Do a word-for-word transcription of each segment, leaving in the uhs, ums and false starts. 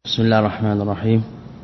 بسم الله الرحمن الرحيم.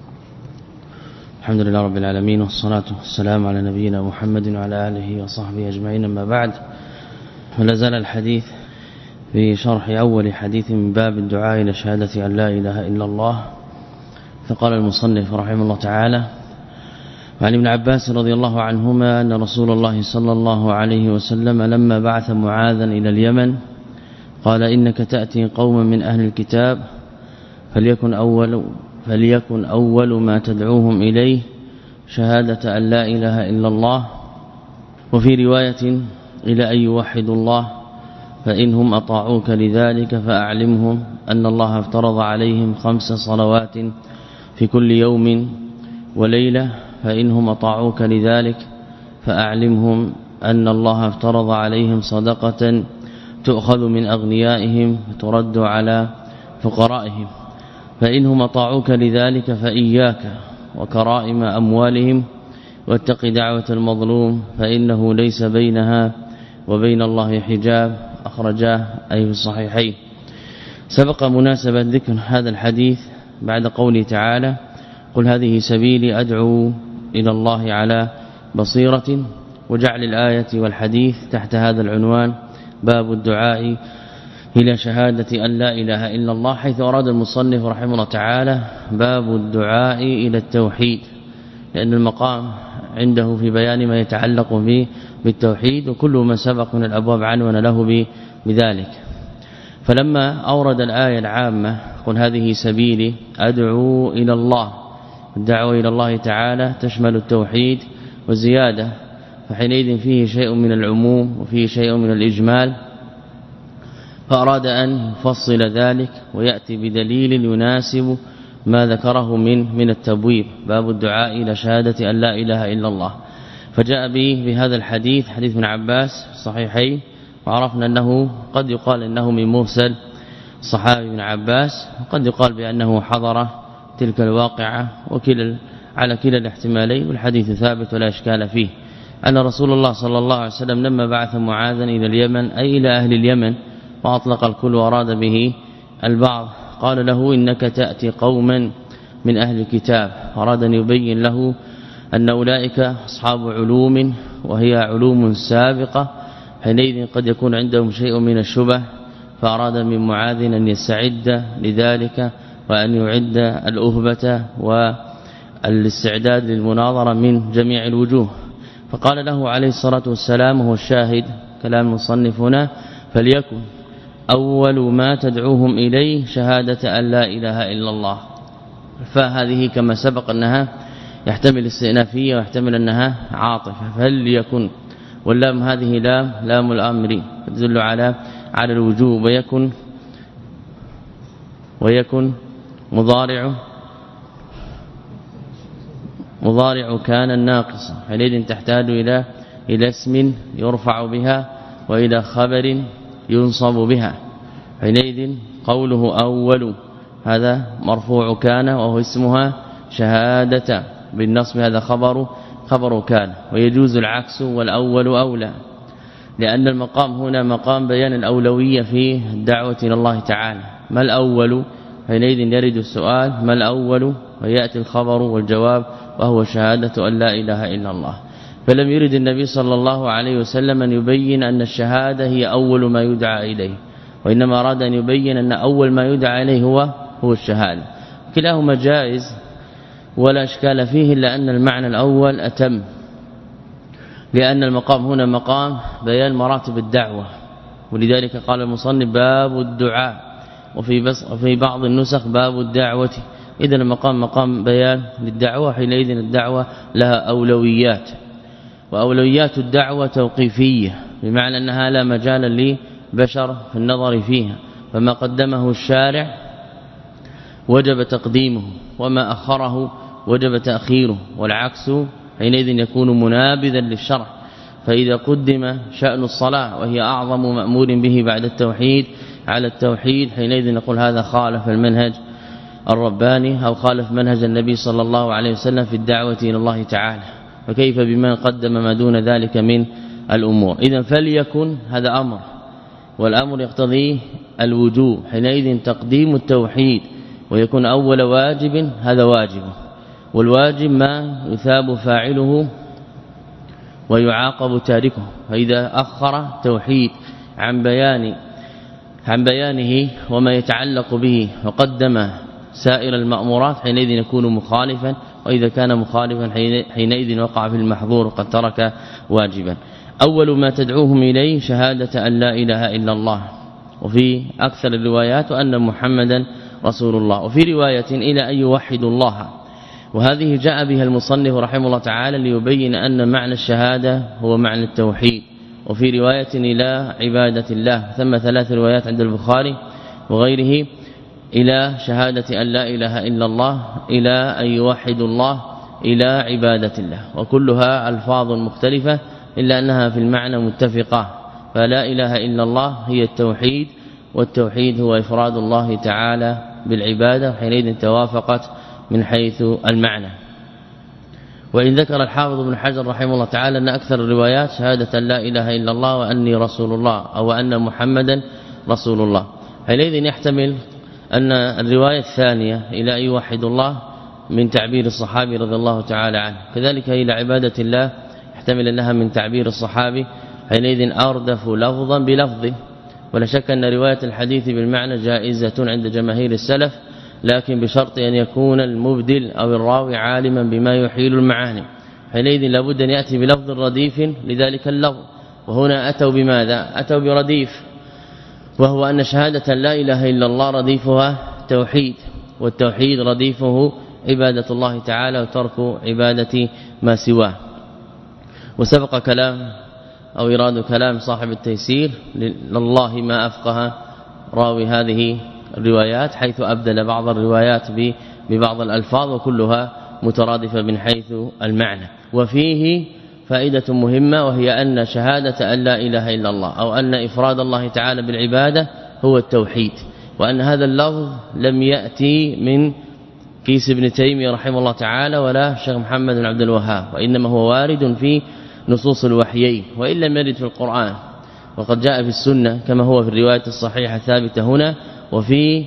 الحمد لله رب العالمين، والصلاة والسلام على نبينا محمد وعلى آله وصحبه أجمعين. أما بعد، فلا زال الحديث في شرح أول حديث من باب الدعاء إلى شهادة أن لا إله إلا الله. فقال المصنف رحمه الله تعالى: وعن ابن عباس رضي الله عنهما أن رسول الله صلى الله عليه وسلم لما بعث معاذا إلى اليمن قال: إنك تأتي قوما من أهل الكتاب فليكن أول, فليكن أول ما تدعوهم إليه شهادة أن لا إله إلا الله، وفي رواية إلى أن يوحدوا الله، فإنهم أطاعوك لذلك فأعلمهم أن الله افترض عليهم خمس صلوات في كل يوم وليلة، فإنهم أطاعوك لذلك فأعلمهم أن الله افترض عليهم صدقة تؤخذ من أغنيائهم وترد على فقرائهم، فإنهم أطاعوك لذلك فإياك وكرائم أموالهم واتق دعوة المظلوم فإنه ليس بينها وبين الله حجاب. أخرجاه أي في الصحيحين. سبق مناسبة ذكر هذا الحديث بعد قوله تعالى: قل هذه سبيلي أدعو إلى الله على بصيرة، وجعل الآية والحديث تحت هذا العنوان: باب الدعاء إلى شهادة أن لا إله إلا الله، حيث أراد المصنف رحمه الله تعالى باب الدعاء إلى التوحيد، لأن المقام عنده في بيان ما يتعلق به بالتوحيد، وكل ما سبق من الأبواب عنون له بذلك. فلما أورد الآية العامة: قل هذه سبيلي أدعو إلى الله، الدعوة إلى الله تعالى تشمل التوحيد والزيادة، فحينئذ فيه شيء من العموم وفيه شيء من الإجمال، فأراد أن يفصل ذلك ويأتي بدليل يناسب ما ذكره من من التبويب: باب الدعاء إلى شهادة أن لا إله إلا الله. فجاء به بهذا الحديث، حديث ابن عباس الصحيحين، وعرفنا أنه قد يقال أنه من مرسل صحابي ابن عباس، وقد يقال بأنه حضر تلك الواقعة، وكلا على كلا الاحتمالين، والحديث ثابت ولا إشكال فيه. أن رسول الله صلى الله عليه وسلم لما بعث معاذا إلى اليمن أي إلى أهل اليمن، وأطلق الكل وأراد به البعض، قال له: إنك تأتي قوما من أهل الكتاب، أراد أن يبين له أن أولئك أصحاب علوم وهي علوم سابقة، حينئذ قد يكون عندهم شيء من الشبه، فأراد من معاذ أن يستعد لذلك وأن يعد الأهبة والاستعداد للمناظرة من جميع الوجوه. فقال له عليه الصلاة والسلام، وهو الشاهد كلام المصنف هنا: فليكن أول ما تدعوهم إليه شهادة أن لا إله إلا الله. فهذه كما سبق أنها يحتمل استئنافية ويحتمل أنها عاطفة، فليكن، واللام هذه لام لام الأمر تدل على على الوجوب، ويكن ويكن مضارع مضارع كان الناقص، حينئذ تحتاج إلى إلى اسم يرفع بها وإلى خبر ينصب بها، حينئذ قوله أول هذا مرفوع كان وهو اسمها شهادة بالنصب، هذا خبر خبر كان، ويجوز العكس والأول أولى، لأن المقام هنا مقام بيان الأولوية في الدعوة إلى الله تعالى. ما الأول؟ حينئذ يرد السؤال: ما الأول؟ ويأتي الخبر والجواب، وهو شهادة أن لا إله إلا الله. فلم يرد النبي صلى الله عليه وسلم أن يبين أن الشهادة هي أول ما يدعى إليه، وإنما أراد أن يبين أن أول ما يدعى إليه هو هو الشهادة. كلاهما جائز ولا إشكال فيه، إلا أن المعنى الأول أتم، لأن المقام هنا مقام بيان مراتب الدعوة، ولذلك قال المصنف: باب الدعاء، وفي بس وفي بعض النسخ باب الدعوة. إذن المقام مقام بيان للدعوة، حينئذ الدعوة لها أولويات، وأولويات الدعوة توقيفية، بمعنى أنها لا مجال لبشر في النظر فيها، فما قدمه الشارع وجب تقديمه، وما أخره وجب تأخيره، والعكس حينئذ يكون منابذا للشرع. فإذا قدم شأن الصلاة وهي أعظم مأمور به بعد التوحيد على التوحيد، حينئذ نقول هذا خالف المنهج الرباني، أو خالف منهج النبي صلى الله عليه وسلم في الدعوة إلى الله تعالى، فكيف بمن قدم ما دون ذلك من الأمور؟ إذن فليكن هذا أمر، والأمر يقتضي الوجوب، حينئذ تقديم التوحيد ويكون أول واجب هذا واجب، والواجب ما يثاب فاعله ويعاقب تاركه. فإذا أخر توحيد عن بيان عن بيانه وما يتعلق به وقدم سائر المأمورات حينئذ يكون مخالفا، وإذا كان مخالفا حينئذ وقع في المحظور وقد ترك واجبا. أول ما تدعوهم إليه شهادة أن لا إله إلا الله، وفي أكثر الروايات أن محمدا رسول الله، وفي رواية إلى أن يوحدوا الله، وهذه جاء بها المصنف رحمه الله تعالى ليبين أن معنى الشهادة هو معنى التوحيد. وفي رواية إلى عبادة الله، ثم ثلاث روايات عند البخاري وغيره إلى شهادة أن لا إله إلا الله، إلى أن يوحدوا الله، إلى عبادة الله، وكلها ألفاظ مختلفة إلا أنها في المعنى متفقة. فلا إله إلا الله هي التوحيد، والتوحيد هو إفراد الله تعالى بالعبادة، حينئذ توافقت من حيث المعنى. وإن ذكر الحافظ ابن حجر رحمه الله تعالى أن أكثر الروايات شهادة لا إله إلا الله وأني رسول الله، أو أن محمدا رسول الله، حينئذ يحتمل أن الرواية الثانية إلى أن يوحد الله من تعبير الصحابي رضي الله تعالى عنه، كذلك إلى عبادة الله يحتمل أنها من تعبير الصحابي، حينئذ أردف لفظا بلفظه. ولا شك أن رواية الحديث بالمعنى جائزة عند جماهير السلف، لكن بشرط أن يكون المبدل أو الراوي عالما بما يحيل المعاني، حينئذ لابد أن يأتي بلفظ رديف لذلك اللفظ. وهنا أتوا بماذا؟ أتوا برديف، وهو أن شهادة لا إله إلا الله رديفها توحيد، والتوحيد رديفه عبادة الله تعالى وترك عبادة ما سواه. وسبق كلام أو إراد كلام صاحب التيسير لله ما أفقه راوي هذه الروايات، حيث أبدل بعض الروايات ببعض الألفاظ وكلها مترادفة من حيث المعنى. وفيه فائدة مهمة، وهي أن شهادة أن لا إله إلا الله أو أن إفراد الله تعالى بالعبادة هو التوحيد، وأن هذا اللفظ لم يأتي من كيس ابن تيمية رحمه الله تعالى ولا شيخ محمد بن عبد الوهاب، وإنما هو وارد في نصوص الوحيين وإن لم يرد في القرآن، وقد جاء في السنة كما هو في الرواية الصحيحة الثابتة هنا، وفي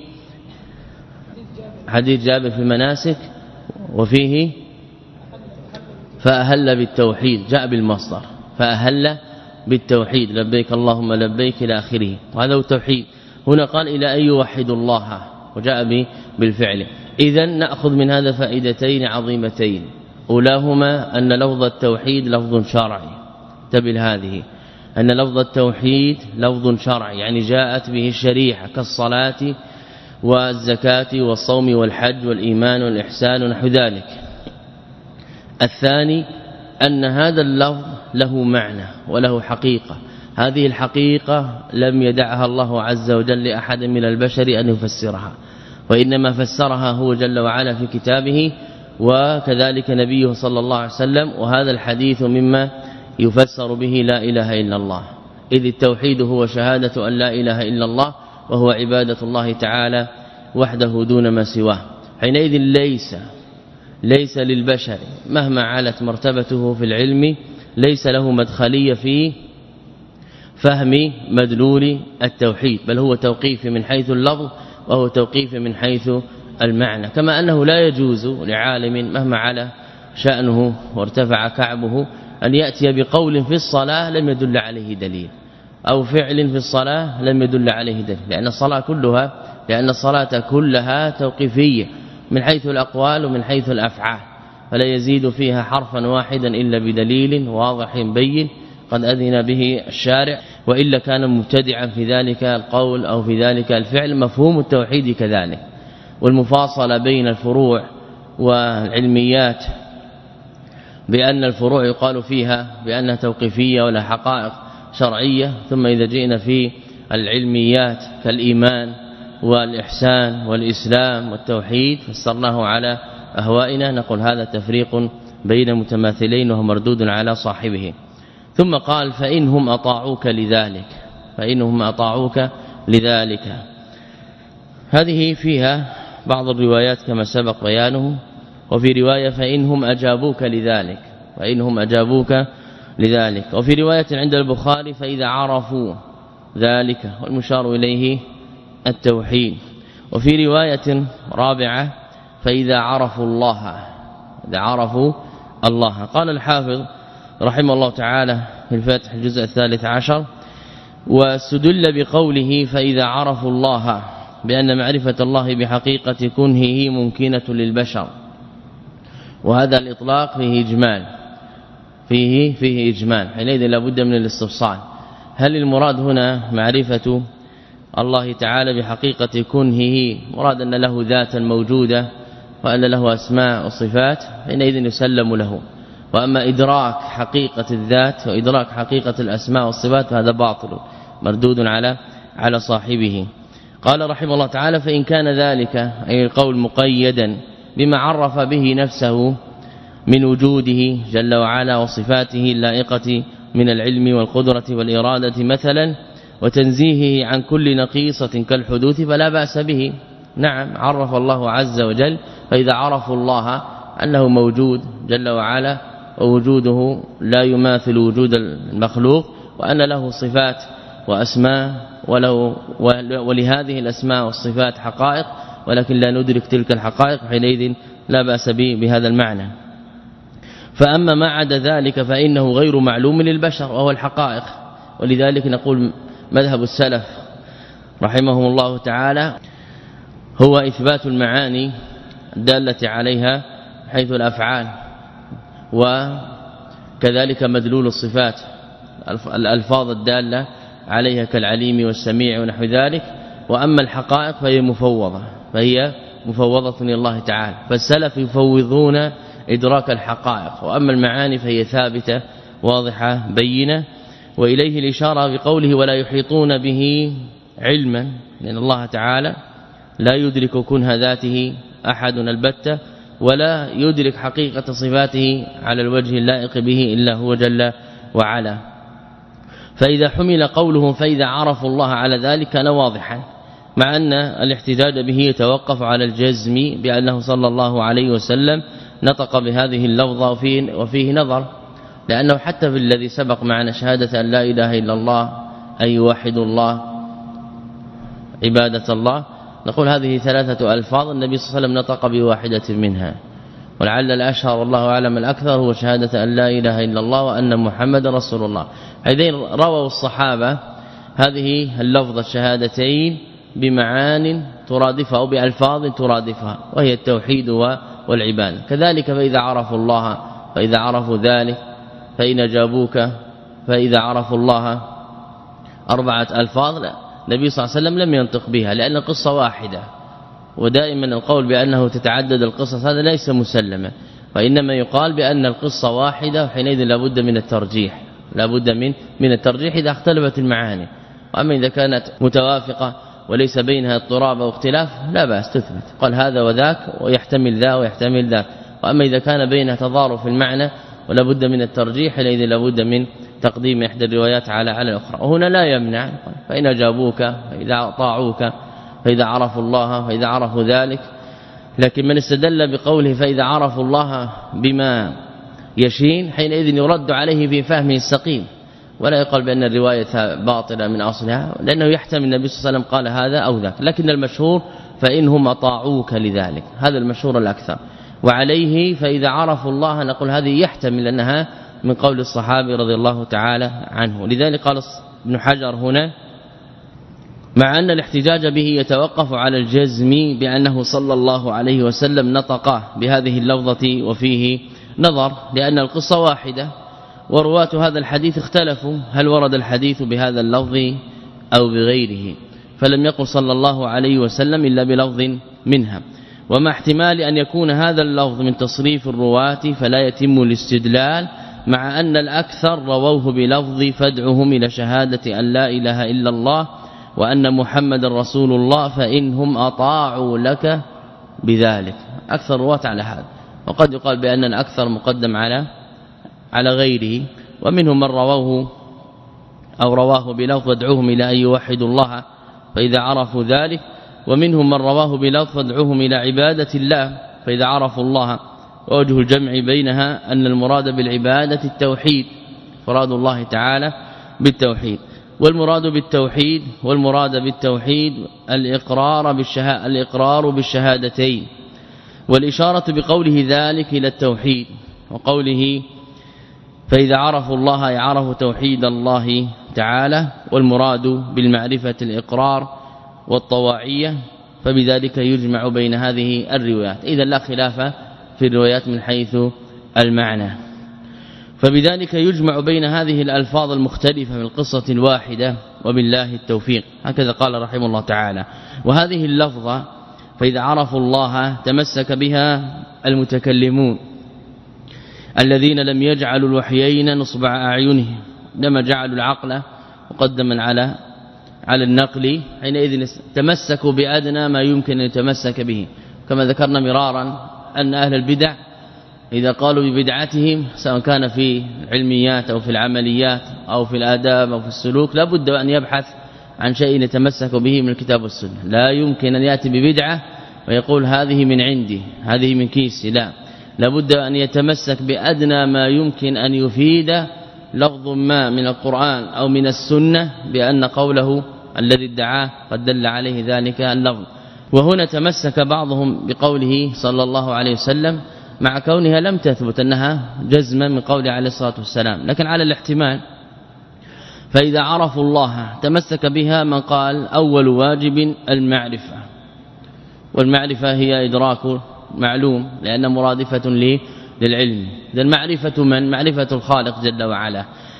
حديث جابر في المناسك، وفيه فأهل بالتوحيد، جاء بالمصدر فأهل بالتوحيد لبيك اللهم لبيك إلى آخره، وهذا هو التوحيد. هنا قال إلى أن يوحدوا الله، وجاء بالفعل. إذن نأخذ من هذا فائدتين عظيمتين، أولاهما أن لفظ التوحيد لفظ شرعي، انتبه هذه، أن لفظ التوحيد لفظ شرعي، يعني جاءت به الشريعة كالصلاة والزكاة والصوم والحج والإيمان والإحسان ونحو ذلك. الثاني أن هذا اللفظ له معنى وله حقيقة، هذه الحقيقة لم يدعها الله عز وجل لأحد من البشر أن يفسرها، وإنما فسرها هو جل وعلا في كتابه، وكذلك نبيه صلى الله عليه وسلم. وهذا الحديث مما يفسر به لا إله إلا الله، إذ التوحيد هو شهادة أن لا إله إلا الله، وهو عبادة الله تعالى وحده دون ما سواه. حينئذ ليس ليس للبشر مهما علت مرتبته في العلم ليس له مدخلية في فهم مدلول التوحيد، بل هو توقيف من حيث اللفظ وهو توقيف من حيث المعنى. كما أنه لا يجوز لعالم مهما على شأنه وارتفع كعبه أن يأتي بقول في الصلاة لم يدل عليه دليل، أو فعل في الصلاة لم يدل عليه دليل، لأن الصلاة كلها لأن الصلاة كلها توقيفية من حيث الأقوال ومن حيث الأفعال، فلا يزيد فيها حرفا واحدا إلا بدليل واضح بين قد أذن به الشارع، وإلا كان مبتدعا في ذلك القول أو في ذلك الفعل. مفهوم التوحيد كذلك، والمفاصلة بين الفروع والعلميات بأن الفروع يقال فيها بأنها توقيفية ولا حقائق شرعية، ثم إذا جئنا في العلميات كالإيمان والإحسان والإسلام والتوحيد فسرناه على أهوائنا، نقول هذا تفريق بين متماثلين وهو مردود على صاحبه. ثم قال فإنهم أطاعوك لذلك، فإنهم أطاعوك لذلك، هذه فيها بعض الروايات كما سبق بيانه. وفي رواية فإنهم أجابوك لذلك، فإنهم أجابوك لذلك. وفي رواية عند البخاري فإذا عرفوا ذلك، والمشار إليه التوحيد. وفي رواية رابعة فإذا عرفوا الله إذا عرفوا الله. قال الحافظ رحمه الله تعالى في الفتح الجزء الثالث عشر واستدل بقوله فإذا عرفوا الله بأن معرفة الله بحقيقة كنهه ممكنة للبشر، وهذا الإطلاق فيه إجمال فيه فيه إجمال حينئذ لابد من الاستفصال. هل المراد هنا معرفة الله تعالى بحقيقة كنهه مراد أن له ذاتا موجودة وأن له أسماء وصفات حينئذ يسلم له، وأما إدراك حقيقة الذات وإدراك حقيقة الأسماء والصفات هذا باطل مردود على على صاحبه. قال رحمه الله تعالى فإن كان ذلك أي القول مقيدا بما عرف به نفسه من وجوده جل وعلا وصفاته اللائقة من العلم والقدرة والإرادة مثلا وتنزيهه عن كل نقيصة كالحدوث فلا بأس به. نعم عرف الله عز وجل فإذا عرفوا الله أنه موجود جل وعلا ووجوده لا يماثل وجود المخلوق وأن له صفات وأسماء وله ولهذه الأسماء والصفات حقائق ولكن لا ندرك تلك الحقائق حينئذ لا بأس به بهذا المعنى. فأما ما عدا ذلك فإنه غير معلوم للبشر وهو الحقائق، ولذلك نقول مذهب السلف رحمهم الله تعالى هو إثبات المعاني الدالة عليها حيث الأفعال وكذلك مدلول الصفات الألفاظ الدالة عليها كالعليم والسميع ونحو ذلك. وأما الحقائق فهي مفوضة فهي مفوضة لله تعالى، فالسلف يفوضون إدراك الحقائق، وأما المعاني فهي ثابتة واضحة بينة. وإليه الإشارة بقوله ولا يحيطون به علما، لأن الله تعالى لا يدرك كنه ذاته أحد البتة ولا يدرك حقيقة صفاته على الوجه اللائق به إلا هو جل وعلا. فإذا حمل قوله فإذا عرفوا الله على ذلك كان واضحا، مع أن الاحتجاج به يتوقف على الجزم بأنه صلى الله عليه وسلم نطق بهذه اللفظة وفيه, وفيه نظر، لأنه حتى في الذي سبق معنا شهادة أن لا إله إلا الله أن يوحد الله عبادة الله نقول هذه ثلاثة ألفاظ النبي صلى الله عليه وسلم نطق بواحدة منها، ولعل الأشهر والله أعلم الأكثر هو شهادة أن لا إله إلا الله وأن محمد رسول الله. هذين رووا الصحابة هذه اللفظة الشهادتين بمعان ترادفها أو بألفاظ ترادفها وهي التوحيد والعبادة. كذلك فإذا عرفوا الله فإذا عرفوا ذلك فإن جابوك فإذا عرفوا الله أربعة ألفاظ لا النبي صلى الله عليه وسلم لم ينطق بها لأن القصة واحدة، ودائما القول بأنه تتعدد القصص هذا ليس مسلما، وإنما يقال بأن القصة واحدة وحينئذ لابد من الترجيح لابد من من الترجيح إذا اختلفت المعاني. وأما إذا كانت متوافقة وليس بينها اضطراب أو اختلاف لا بأس تثبت، قال هذا وذاك ويحتمل ذا ويحتمل ذاك. وأما إذا كان بينها تضارب في المعنى ولا بد من الترجيح حينئذ لابد من تقديم إحدى الروايات على على الأخرى. وهنا لا يمنع فإن جابوك فإذا طاعوك فإذا عرفوا الله فإذا عرفوا ذلك، لكن من استدل بقوله فإذا عرفوا الله بما يشين حينئذ يرد عليه في فهمه السقيم، ولا يقال بأن الرواية باطلة من أصلها، لأنه يحتمل النبي صلى الله عليه وسلم قال هذا أو ذاك، لكن المشهور فإنهم أطاعوك لذلك، هذا المشهور الأكثر. وعليه فإذا عرفوا الله نقول هذه يحتمل أنها من قول الصحابي رضي الله تعالى عنه. لذلك قال ابن حجر هنا مع أن الاحتجاج به يتوقف على الجزم بأنه صلى الله عليه وسلم نطق بهذه اللفظة وفيه نظر، لأن القصة واحدة ورواة هذا الحديث اختلفوا هل ورد الحديث بهذا اللفظ أو بغيره، فلم يقل صلى الله عليه وسلم إلا بلفظ منها. ومع احتمال أن يكون هذا اللفظ من تصريف الرواة فلا يتم الاستدلال، مع أن الأكثر رووه بلفظ فادعهم إلى شهادة أن لا إله إلا الله وأن محمد رسول الله فإنهم أطاعوا لك بذلك. أكثر رواة على هذا، وقد يقال بأن الأكثر مقدم على على غيره، ومنهم من رواه أو رواه بلفظ ادعوهم إلى أن يوحدوا الله فإذا عرفوا ذلك، ومنهم من رواه بلفظ ادعوهم إلى عبادة الله فإذا عرفوا الله. ووجه الجمع بينها أن المراد بالعبادة التوحيد، فراد الله تعالى بالتوحيد. والمراد بالتوحيد والمراد بالتوحيد الإقرار بالشهادة الإقرار بالشهادتين، والإشارة بقوله ذلك إلى التوحيد، وقوله فإذا عرفوا الله يعرفوا توحيد الله تعالى، والمراد بالمعرفة الإقرار والطواعية، فبذلك يجمع بين هذه الروايات. إذا لا خلاف في الروايات من حيث المعنى، فبذلك يجمع بين هذه الألفاظ المختلفة في القصة الواحدة، وبالله التوفيق. هكذا قال رحمه الله تعالى. وهذه اللفظة فإذا عرفوا الله تمسك بها المتكلمون الذين لم يجعلوا الوحيين نصب أعينهم، لما جعلوا العقل مقدما على على النقل، حينئذ تمسكوا بأدنى ما يمكن أن يتمسك به. كما ذكرنا مرارا أن أهل البدع إذا قالوا ببدعتهم سواء كان في العلميات أو في العمليات أو في الآداب أو في السلوك، لا بد أن يبحث عن شيء يتمسك به من الكتاب والسنة. لا يمكن أن يأتي ببدعة ويقول هذه من عندي هذه من كيسي، لا لابد أن يتمسك بأدنى ما يمكن أن يفيد لفظ ما من القرآن أو من السنة بأن قوله الذي ادعاه قد دل عليه ذلك اللفظ. وهنا تمسك بعضهم بقوله صلى الله عليه وسلم مع كونها لم تثبت أنها جزما من قوله عليه الصلاة والسلام، لكن على الاحتمال. فإذا عرفوا الله تمسك بها من قال أول واجب المعرفة، والمعرفة هي إدراك معلوم لأن مرادفة للعلم. إذا المعرفة من معرفة الخالق جل وعلا.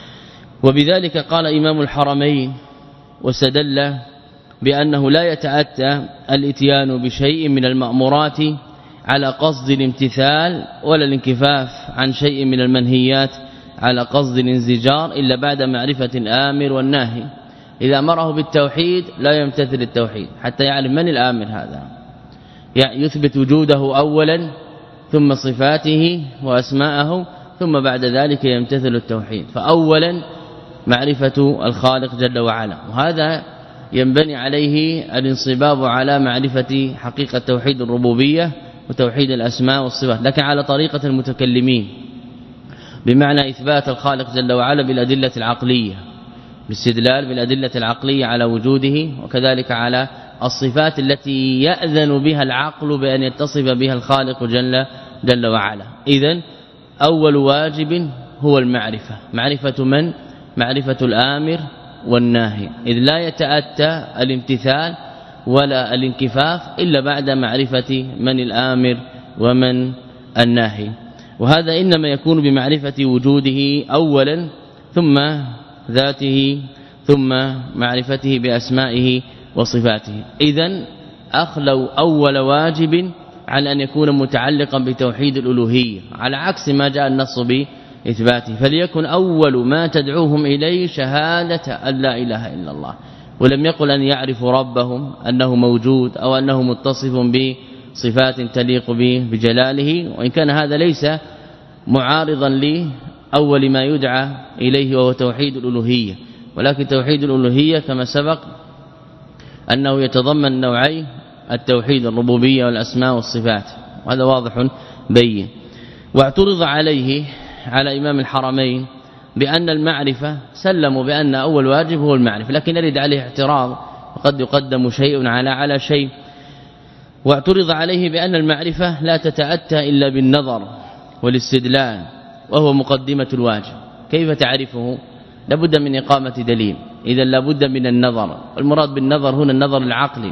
وبذلك قال إمام الحرمين واستدل بأنه لا يتأتى الاتيان بشيء من المأمورات على قصد الامتثال ولا الانكفاف عن شيء من المنهيات على قصد الانزجار إلا بعد معرفة الآمر والناهي. إذا أمره بالتوحيد لا يمتثل التوحيد حتى يعلم من الآمر، هذا يعني يثبت وجوده أولا ثم صفاته وأسماءه ثم بعد ذلك يمتثل التوحيد. فأولا معرفة الخالق جل وعلا، وهذا ينبني عليه الانصباب على معرفة حقيقة توحيد الربوبية وتوحيد الأسماء والصفات، لكن على طريقة المتكلمين، بمعنى إثبات الخالق جل وعلا بالأدلة العقلية، بالاستدلال بالأدلة العقلية على وجوده، وكذلك على الصفات التي يأذن بها العقل بأن يتصف بها الخالق جل جل وعلا. إذن أول واجب هو المعرفة. معرفة من؟ معرفة الآمر والناهي، إذ لا يتأتى الامتثال ولا الانكفاف إلا بعد معرفة من الآمر ومن الناهي. وهذا إنما يكون بمعرفة وجوده أولا ثم ذاته ثم معرفته بأسمائه وصفاته. إذن أخلوا أول واجب على أن يكون متعلقا بتوحيد الألوهية، على عكس ما جاء النص بإثباته. فليكن أول ما تدعوهم إليه شهادة أن لا إله إلا الله، ولم يقل أن يعرفوا ربهم أنه موجود أو أنه متصف بصفات تليق به بجلاله، وإن كان هذا ليس معارضا لأول ما يدعى إليه وهو توحيد الألوهية. ولكن توحيد الألوهية كما سبق أنه يتضمن نوعي التوحيد الربوبية والأسماء والصفات، وهذا واضح بين. واعترض عليه على إمام الحرمين بأن المعرفة سلموا بأن أول واجب هو المعرفة، لكن يرد عليه اعتراض وقد يقدم شيء على على شيء. واعترض عليه بأن المعرفة لا تتأتى إلا بالنظر والاستدلال، وهو مقدمة الواجب. كيف تعرفه؟ لابد من إقامة دليل، إذا لابد من النظر. المراد بالنظر هنا النظر العقلي،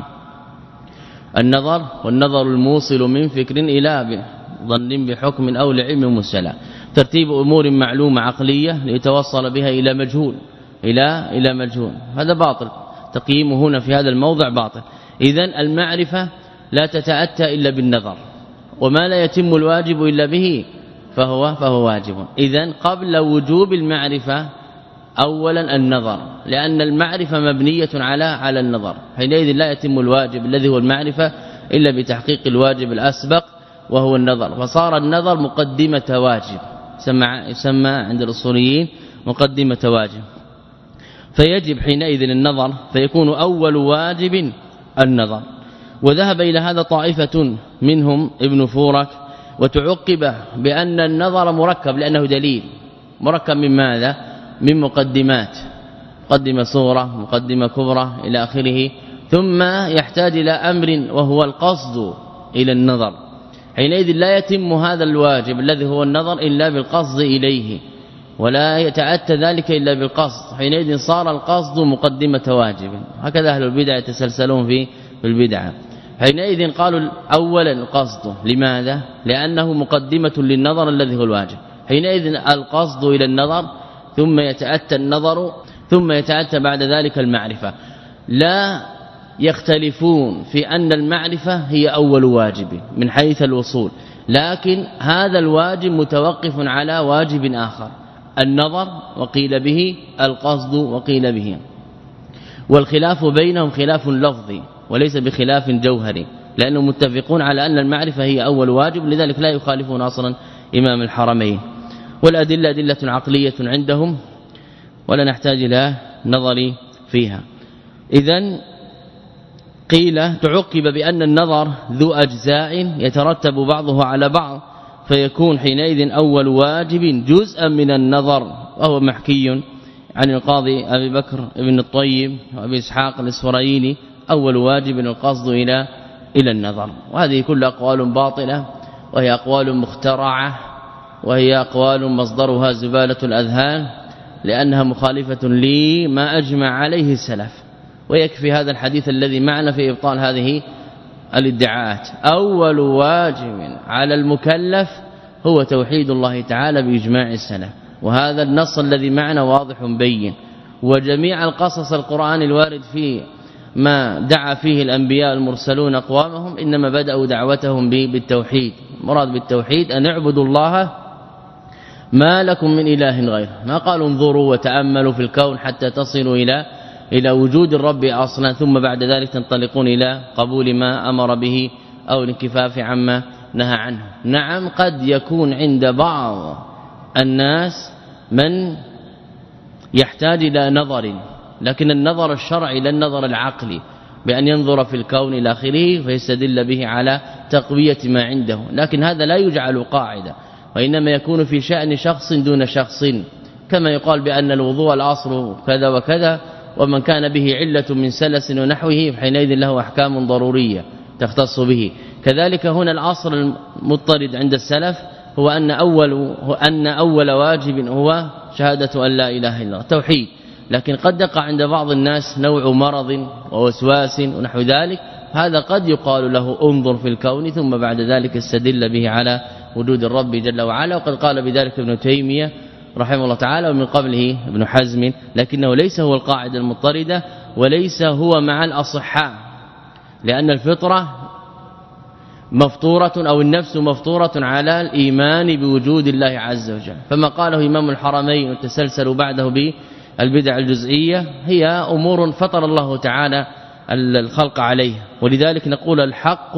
النظر والنظر الموصل من فكر إلى ظن بحكم أو لعلم مسلى، ترتيب أمور معلومة عقلية ليتوصل بها إلى مجهول إلى إلى مجهول، هذا باطل. تقييمه هنا في هذا الموضع باطل. إذن المعرفة لا تتأتى إلا بالنظر، وما لا يتم الواجب إلا به فهو فهو واجب. إذن قبل وجوب المعرفة اولا النظر، لأن المعرفة مبنية على على النظر، حينئذ لا يتم الواجب الذي هو المعرفة إلا بتحقيق الواجب الأسبق وهو النظر. فصار النظر مقدمة واجب، يسمى يسمى عند الأصوليين مقدمة واجب. فيجب حينئذ النظر، فيكون أول واجب النظر. وذهب إلى هذا طائفة منهم ابن فورك، وتعقب بأن النظر مركب لأنه دليل. مركب من ماذا؟ من مقدمات مقدمة صغرى مقدمة كبرى إلى آخره، ثم يحتاج إلى أمر وهو القصد إلى النظر. حينئذ لا يتم هذا الواجب الذي هو النظر إلا بالقصد إليه، ولا يتأتى ذلك إلا بالقصد. حينئذ صار القصد مقدمة واجب. هكذا أهل البدع يتسلسلون في البدعة. حينئذ قالوا أولا القصد. لماذا؟ لأنه مقدمة للنظر الذي هو الواجب. حينئذ القصد إلى النظر، ثم يتأتى النظر، ثم يتأتى بعد ذلك المعرفة. لا يختلفون في أن المعرفة هي أول واجب من حيث الوصول، لكن هذا الواجب متوقف على واجب آخر، النظر وقيل به القصد وقيل به. والخلاف بينهم خلاف لفظي وليس بخلاف جوهري، لأنهم متفقون على أن المعرفة هي أول واجب، لذلك لا يخالفون أصلا إمام الحرمين. والأدلة أدلة عقلية عندهم ولا نحتاج إلى نظر فيها. إذن قيل تعقب بأن النظر ذو أجزاء يترتب بعضه على بعض، فيكون حينئذ أول واجب جزءا من النظر، وهو محكي عن القاضي أبي بكر ابن الطيب وأبي إسحاق الإسفرايني، أول واجب القصد إلى إلى النظر. وهذه كل أقوال باطلة، وهي أقوال مخترعة، وهي أقوال مصدرها زبالة الأذهان، لأنها مخالفة لما أجمع عليه السلف. ويكفي هذا الحديث الذي معنا في إبطال هذه الادعاءات. أول واجب على المكلف هو توحيد الله تعالى بإجماع السلف، وهذا النص الذي معنا واضح بين. وجميع القصص القرآن الوارد فيه ما دعا فيه الأنبياء المرسلون أقوامهم إنما بدأوا دعوتهم بالتوحيد. مراد بالتوحيد أن اعبدوا الله ما لكم من إله غيره، ما قالوا انظروا وتأملوا في الكون حتى تصلوا إلى إلى وجود الرب أصلا، ثم بعد ذلك تنطلقون إلى قبول ما أمر به أو الانكفاف عما نهى عنه. نعم قد يكون عند بعض الناس من يحتاج إلى نظر، لكن النظر الشرعي لا النظر العقلي، بأن ينظر في الكون إلى آخره فيستدل به على تقوية ما عنده، لكن هذا لا يجعل قاعدة، وإنما يكون في شأن شخص دون شخص. كما يقال بأن الوضوء الأصل كذا وكذا، ومن كان به علة من سلس ونحوه حينئذ له أحكام ضرورية تختص به. كذلك هنا الأصل المضطرد عند السلف هو أن أول هو أن أول واجب هو شهادة أن لا إله إلا الله، توحيد. لكن قد يقع عند بعض الناس نوع مرض ووسواس ونحو ذلك، هذا قد يقال له انظر في الكون ثم بعد ذلك استدل به على وجود الرب جل وعلا. وقد قال بذلك ابن تيمية رحمه الله تعالى، ومن قبله ابن حزم، لكنه ليس هو القاعدة المضطردة وليس هو مع الأصحاء، لأن الفطرة مفطورة أو النفس مفطورة على الإيمان بوجود الله عز وجل. فما قاله إمام الحرمين وتسلسلوا بعده بالبدع الجزئية هي أمور فطر الله تعالى الخلق عليه. ولذلك نقول الحق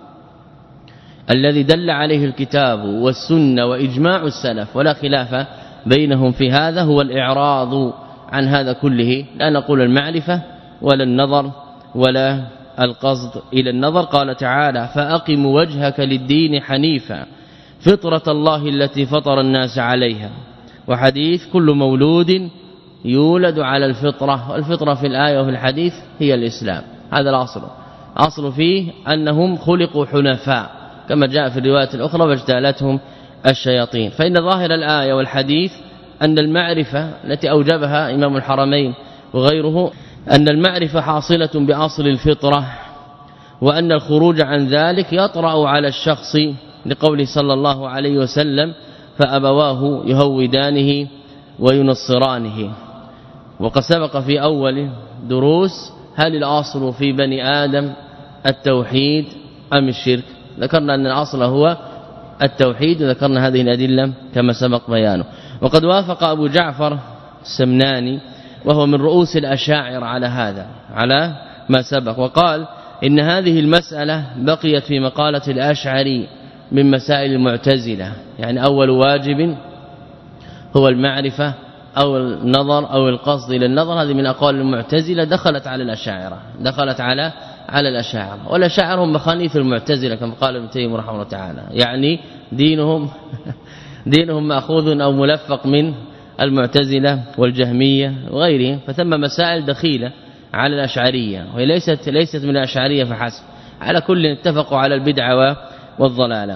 الذي دل عليه الكتاب والسنة وإجماع السلف ولا خلاف بينهم في هذا هو الإعراض عن هذا كله، لا نقول المعرفة ولا النظر ولا القصد إلى النظر. قال تعالى فأقم وجهك للدين حنيفا فطرة الله التي فطر الناس عليها. وحديث كل مولود يولد على الفطرة، والفطرة في الآية وفي الحديث هي الإسلام. هذا الأصل، أصل فيه أنهم خلقوا حنفاء كما جاء في الرواية الأخرى واجتالتهم الشياطين. فإن ظاهر الآية والحديث أن المعرفة التي أوجبها إمام الحرمين وغيره أن المعرفة حاصلة بأصل الفطرة، وأن الخروج عن ذلك يطرأ على الشخص لقوله صلى الله عليه وسلم فأبواه يهودانه وينصرانه. وقد سبق في أول دروس هل الأصل في بني آدم التوحيد أم الشرك؟ ذكرنا أن الأصل هو التوحيد، وذكرنا هذه الأدلة كما سبق بيانه. وقد وافق أبو جعفر السمناني وهو من رؤوس الأشاعرة على هذا على ما سبق، وقال إن هذه المسألة بقيت في مقالة الأشعري من مسائل المعتزلة، يعني أول واجب هو المعرفة أو النظر أو القصد إلى النظر. هذه من أقوال المعتزلة دخلت على الأشاعرة دخلت على على الأشاعرة. والأشاعرة هم مخانيث المعتزلة كما قال ابن تيمية رحمه الله تعالى، يعني دينهم دينهم مأخوذ أو ملفق من المعتزلة والجهمية وغيرهم، فثم مسائل دخيلة على الأشعرية، وهي ليست ليست من الأشعرية فحسب، على كل اتفقوا على البدعة والضلالة.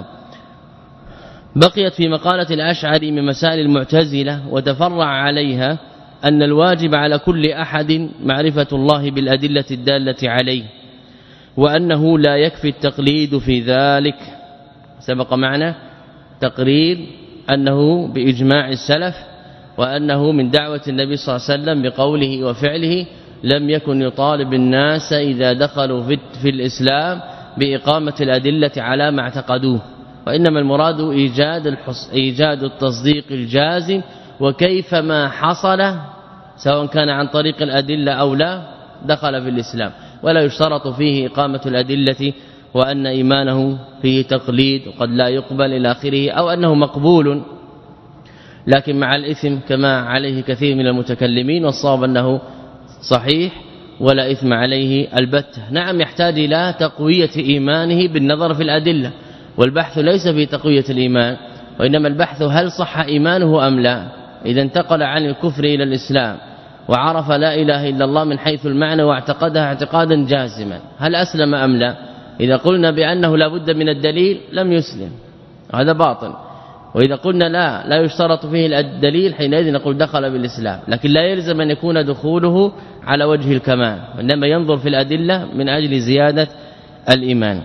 بقيت في مقالة الأشعري من مسائل المعتزلة وتفرع عليها أن الواجب على كل أحد معرفة الله بالأدلة الدالة عليه، وأنه لا يكفي التقليد في ذلك. سبق معنا تقرير أنه بإجماع السلف، وأنه من دعوة النبي صلى الله عليه وسلم بقوله وفعله لم يكن يطالب الناس إذا دخلوا في الإسلام بإقامة الأدلة على ما اعتقدوه، وإنما المراد إيجاد إيجاد التصديق الجازم، وكيفما حصل سواء كان عن طريق الأدلة أو لا دخل في الإسلام، ولا يشترط فيه إقامة الأدلة وأن إيمانه فيه تقليد وقد لا يقبل إلى آخره، أو أنه مقبول لكن مع الإثم كما عليه كثير من المتكلمين، والصواب أنه صحيح ولا إثم عليه البتة. نعم يحتاج إلى تقوية إيمانه بالنظر في الأدلة، والبحث ليس في تقوية الإيمان، وإنما البحث هل صح إيمانه أم لا. إذا انتقل عن الكفر إلى الإسلام وعرف لا إله إلا الله من حيث المعنى واعتقدها اعتقادا جازما، هل أسلم أم لا؟ إذا قلنا بأنه لا بد من الدليل لم يسلم، هذا باطل. وإذا قلنا لا لا يشترط فيه الدليل حينئذ نقول دخل بالإسلام، لكن لا يلزم أن يكون دخوله على وجه الكمال، وإنما ينظر في الأدلة من أجل زيادة الإيمان.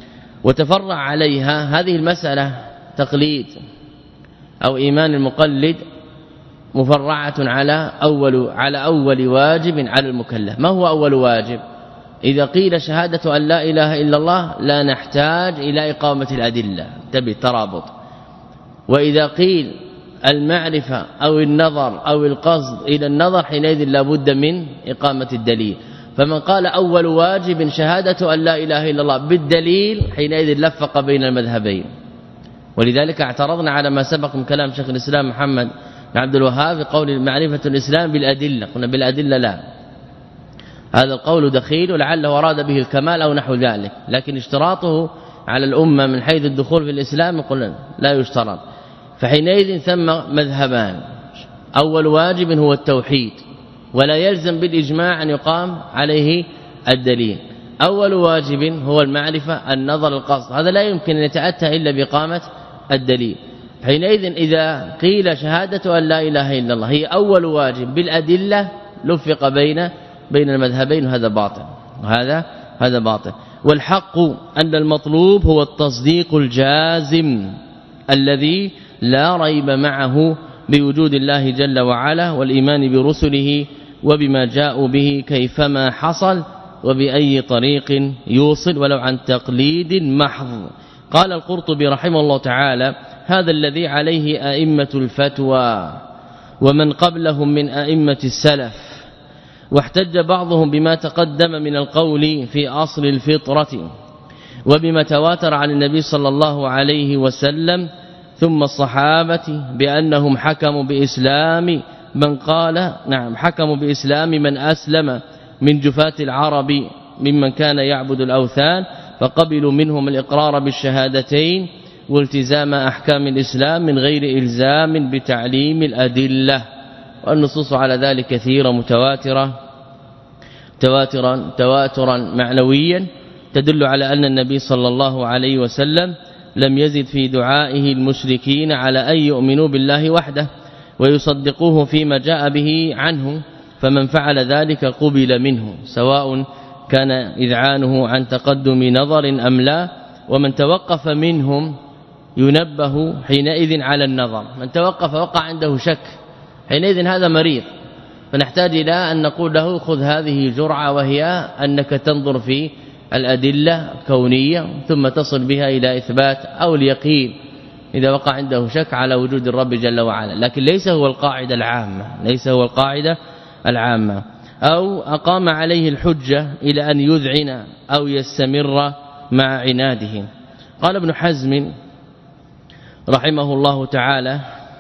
وتفرع عليها هذه المسألة تقليد أو إيمان المقلد مفرعة على أول على أول واجب على المكلف. ما هو أول واجب؟ إذا قيل شهادة أن لا إله إلا الله لا نحتاج إلى إقامة الأدلة، تبي ترابط. وإذا قيل المعرفة أو النظر أو القصد إلى النظر حينئذ لا بد من إقامة الدليل. فمن قال أول واجب شهادة أن لا إله إلا الله بالدليل حينئذ لفق بين المذهبين. ولذلك اعترضنا على ما سبق من كلام شيخ الإسلام محمد بن عبد الوهاب قول معرفة الإسلام بالأدلة، قلنا بالأدلة لا، هذا القول دخيل ولعله أراد به الكمال أو نحو ذلك، لكن اشتراطه على الأمة من حيث الدخول في الإسلام قلنا لا يشترط. فحينئذ ثم مذهبان، أول واجب هو التوحيد ولا يلزم بالإجماع أن يقام عليه الدليل. أول واجب هو المعرفة النظر القصد، هذا لا يمكن أن يتأتى إلا بإقامة الدليل. حينئذ إذا قيل شهادة أن لا إله إلا الله هي أول واجب بالأدلة لفق بين بين المذهبين، وهذا باطل، وهذا هذا باطل. والحق أن المطلوب هو التصديق الجازم الذي لا ريب معه بوجود الله جل وعلا، والإيمان برسله وبما جاءوا به كيفما حصل وبأي طريق يوصل ولو عن تقليد محض. قال القرطبي رحمه الله تعالى: هذا الذي عليه أئمة الفتوى ومن قبلهم من أئمة السلف، واحتج بعضهم بما تقدم من القول في أصل الفطرة وبما تواتر عن النبي صلى الله عليه وسلم ثم الصحابة بأنهم حكموا بإسلام من قال نعم حكموا بإسلام من أسلم من جفاة العرب ممن كان يعبد الأوثان، فقبلوا منهم الإقرار بالشهادتين والتزام أحكام الإسلام من غير إلزام بتعليم الأدلة. والنصوص على ذلك كثيرة متواترة تواترا تواترا معنويا تدل على أن النبي صلى الله عليه وسلم لم يزد في دعائه المشركين على أن يؤمنوا بالله وحده ويصدقوه فيما جاء به عنه، فمن فعل ذلك قبل منه سواء كان إذعانه عن تقدم نظر أم لا. ومن توقف منهم ينبه حينئذ على النظر، من توقف وقع عنده شك حينئذ هذا مريض، فنحتاج إلى أن نقول له خذ هذه جرعة، وهي أنك تنظر في الأدلة الكونية ثم تصل بها إلى إثبات أو اليقين إذا وقع عنده شك على وجود الرب جل وعلا، لكن ليس هو القاعدة العامة ليس هو القاعدة العامة أو أقام عليه الحجة إلى أن يذعن أو يستمر مع عناده. قال ابن حزم رحمه الله تعالى: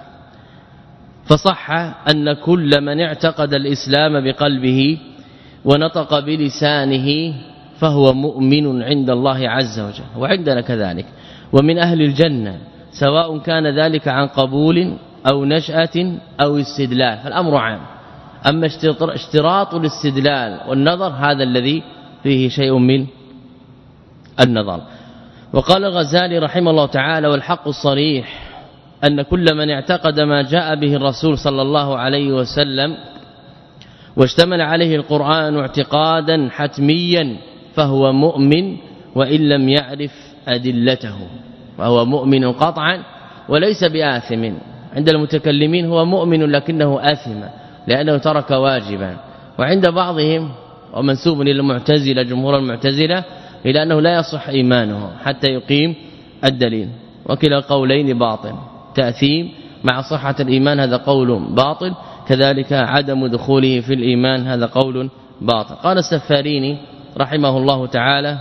فصح أن كل من اعتقد الإسلام بقلبه ونطق بلسانه فهو مؤمن عند الله عز وجل وعندنا كذلك، ومن أهل الجنة، سواء كان ذلك عن قبول أو نشأة أو استدلال، فالأمر عام. أما اشتراط الاستدلال والنظر هذا الذي فيه شيء من النظر. وقال الغزالي رحمه الله تعالى: والحق الصريح أن كل من اعتقد ما جاء به الرسول صلى الله عليه وسلم واشتمل عليه القرآن اعتقادا حتميا فهو مؤمن وإن لم يعرف أدلته، فهو مؤمن قطعا وليس بآثم. عند المتكلمين هو مؤمن لكنه آثم لأنه ترك واجبا، وعند بعضهم ومنسوب إلى المعتزلة جمهور المعتزلة إلى أنه لا يصح إيمانه حتى يقيم الدليل، وكلا القولين باطل. تأثيم مع صحة الإيمان هذا قول باطل، كذلك عدم دخوله في الإيمان هذا قول باطل. قال السفاريني رحمه الله تعالى: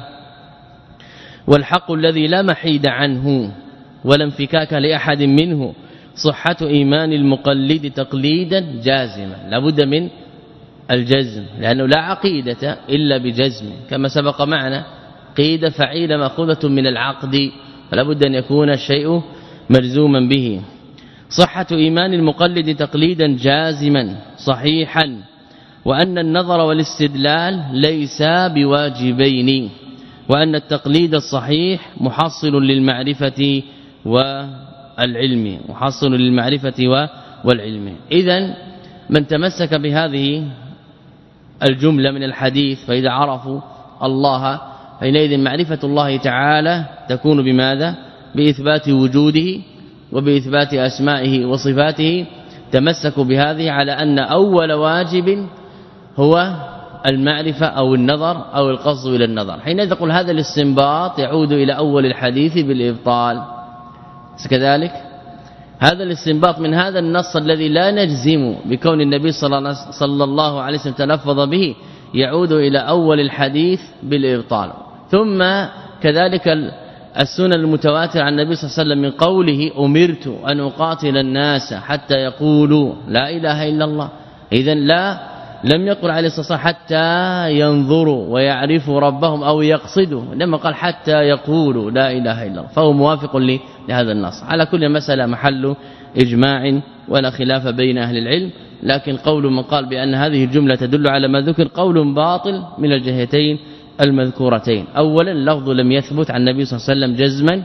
والحق الذي لا محيد عنه ولا انفكاك لأحد منه صحة إيمان المقلد تقليدا جازما، لابد من الجزم لأنه لا عقيدة إلا بجزم، كما سبق معنا قيد فعيل مأخوذة من العقد، فلا بد أن يكون الشيء مجزوما به. صحة إيمان المقلد تقليدا جازما صحيحا، وأن النظر والاستدلال ليسا بواجبين، وأن التقليد الصحيح محصل للمعرفة والعلم، محصل للمعرفة والعلم. إذن من تمسك بهذه الجملة من الحديث فإذا عرفوا الله حينئذ معرفة الله تعالى تكون بماذا؟ بإثبات وجوده وبإثبات أسمائه وصفاته. تمسكوا بهذه على أن أول واجب هو المعرفة أو النظر أو القصد إلى النظر. حينئذ تقول هذا الاستنباط يعود إلى أول الحديث بالإبطال، كذلك هذا الاستنباط من هذا النص الذي لا نجزم بكون النبي صلى الله عليه وسلم تلفظ به يعود إلى أول الحديث بالإبطال. ثم كذلك السنن المتواتر عن النبي صلى الله عليه وسلم من قوله: أمرت أن أقاتل الناس حتى يقولوا لا إله إلا الله. إذن لا لم يقل عليه الصلاة والسلام حتى ينظروا ويعرفوا ربهم أو يقصدوا، لما قال حتى يقولوا لا إله إلا الله، فهو موافق لهذا النص. على كل مسألة محل إجماع ولا خلاف بين أهل العلم، لكن قول من قال بأن هذه الجملة تدل على ما ذكر قول باطل من الجهتين المذكورتين. أولا لفظ لم يثبت عن النبي صلى الله عليه وسلم جزما،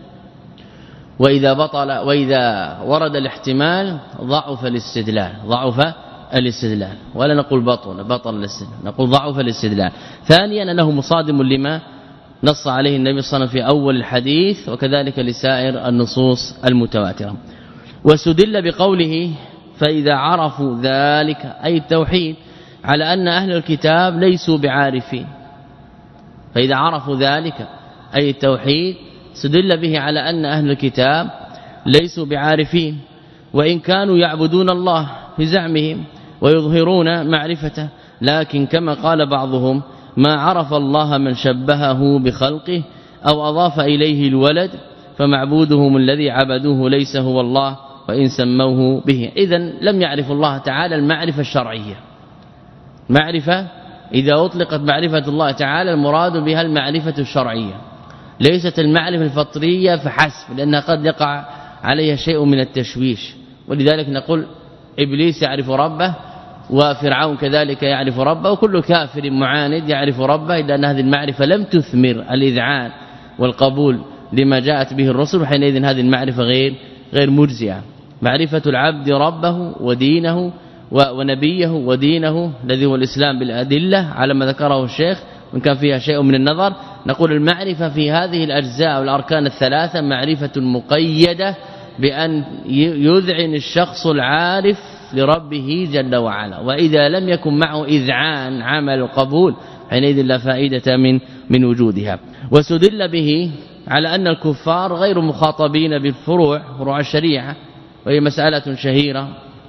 وإذا بطل وإذا ورد الاحتمال ضعف الاستدلال، ضعف الاستدلال، ولا نقول بطل بطل الاستدلال، نقول ضعف الاستدلال. ثانيا أنه مصادم لما نص عليه النبي صلى الله عليه وسلم في أول الحديث، وكذلك لسائر النصوص المتواترة. واستدل بقوله: فإذا عرفوا ذلك أي التوحيد، على أن أهل الكتاب ليسوا بعارفين. فإذا عرفوا ذلك أي التوحيد استدل به على أن أهل الكتاب ليسوا بعارفين، وإن كانوا يعبدون الله في زعمهم ويظهرون معرفته، لكن كما قال بعضهم: ما عرف الله من شبهه بخلقه أو أضاف إليه الولد فمعبودهم الذي عبدوه ليس هو الله وإن سموه به. إذن لم يعرف الله تعالى المعرفة الشرعية. معرفة إذا أطلقت معرفة الله تعالى المراد بها المعرفة الشرعية، ليست المعرفة الفطرية فحسب، لأنها قد يقع عليها شيء من التشويش. ولذلك نقول إبليس يعرف ربه، وفرعون كذلك يعرف ربه، وكل كافر معاند يعرف ربه، إلا أن هذه المعرفة لم تثمر الإذعان والقبول لما جاءت به الرسل، وحينئذ هذه المعرفة غير غير مجزئة. معرفة العبد ربه ودينه ونبيه ودينه الذي هو الإسلام بالأدلة على ما ذكره الشيخ، وإن كان فيها شيء من النظر، نقول المعرفة في هذه الأجزاء والأركان الثلاثة معرفة مقيدة بأن يذعن الشخص العارف لربه جل وعلا، وإذا لم يكن معه إذعان عمل القبول حينئذ لا فائدة من من وجودها. واستدل به على أن الكفار غير مخاطبين بالفروع، فروع الشريعة، وهي مسألة شهيرة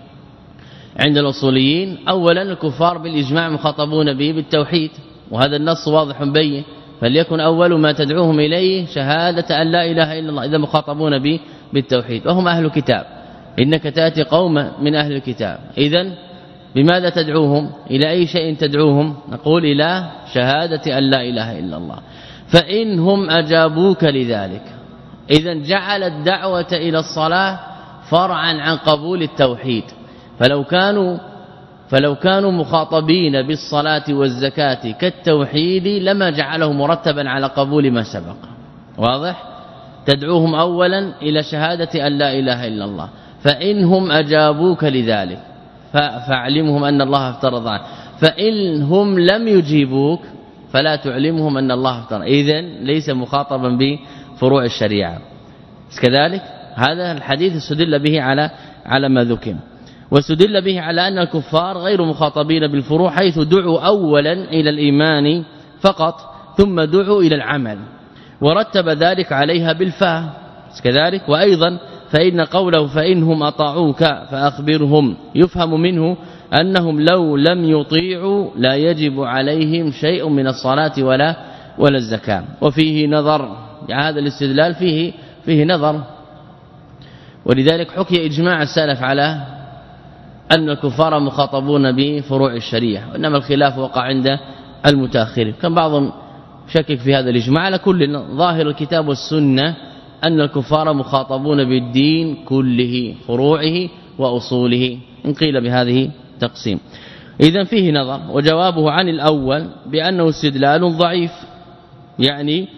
عند الأصوليين. أولا الكفار بالإجماع مخاطبون به بالتوحيد، وهذا النص واضح بين، فليكن أول ما تدعوهم إليه شهادة أن لا إله إلا الله، إذا مخاطبون به بالتوحيد، وهم أهل الكتاب. إنك تأتي قوم من أهل الكتاب، إذن بماذا تدعوهم؟ إلى أي شيء تدعوهم؟ نقول إلى شهادة أن لا إله إلا الله. فإنهم أجابوك لذلك، إذن جعل الدعوة إلى الصلاة فرعا عن قبول التوحيد. فلو كانوا فلو كانوا مخاطبين بالصلاة والزكاة كالتوحيد لما جعله مرتبا على قبول ما سبق. واضح؟ تدعوهم اولا إلى شهادة أن لا إله إلا الله، فإنهم أجابوك لذلك فاعلمهم أن الله افترض عنه، فإنهم لم يجيبوك فلا تعلمهم أن الله افترض. إذن ليس مخاطبا بفروع الشريعة. كذلك هذا الحديث استدل به على على ما ذكر، واستدل به على أن الكفار غير مخاطبين بالفروع حيث دعوا اولا إلى الإيمان فقط ثم دعوا إلى العمل، ورتب ذلك عليها بالفاء. كذلك وأيضا فإن قوله فإنهم أطاعوك فأخبرهم يفهم منه أنهم لو لم يطيعوا لا يجب عليهم شيء من الصلاة ولا ولا الزكاة. وفيه نظر، يعني هذا الاستدلال فيه فيه نظر، ولذلك حكي إجماع السلف على أن الكفار مخاطبون بفروع الشريعة، وإنما الخلاف وقع عند المتأخرين. كان بعضهم شكك في هذا الإجماع. على كل ظاهر الكتاب والسنة أن الكفار مخاطبون بالدين كله فروعه وأصوله، إن قيل بهذه تقسيم. إذن فيه نظر، وجوابه عن الأول بأنه استدلال ضعيف، يعني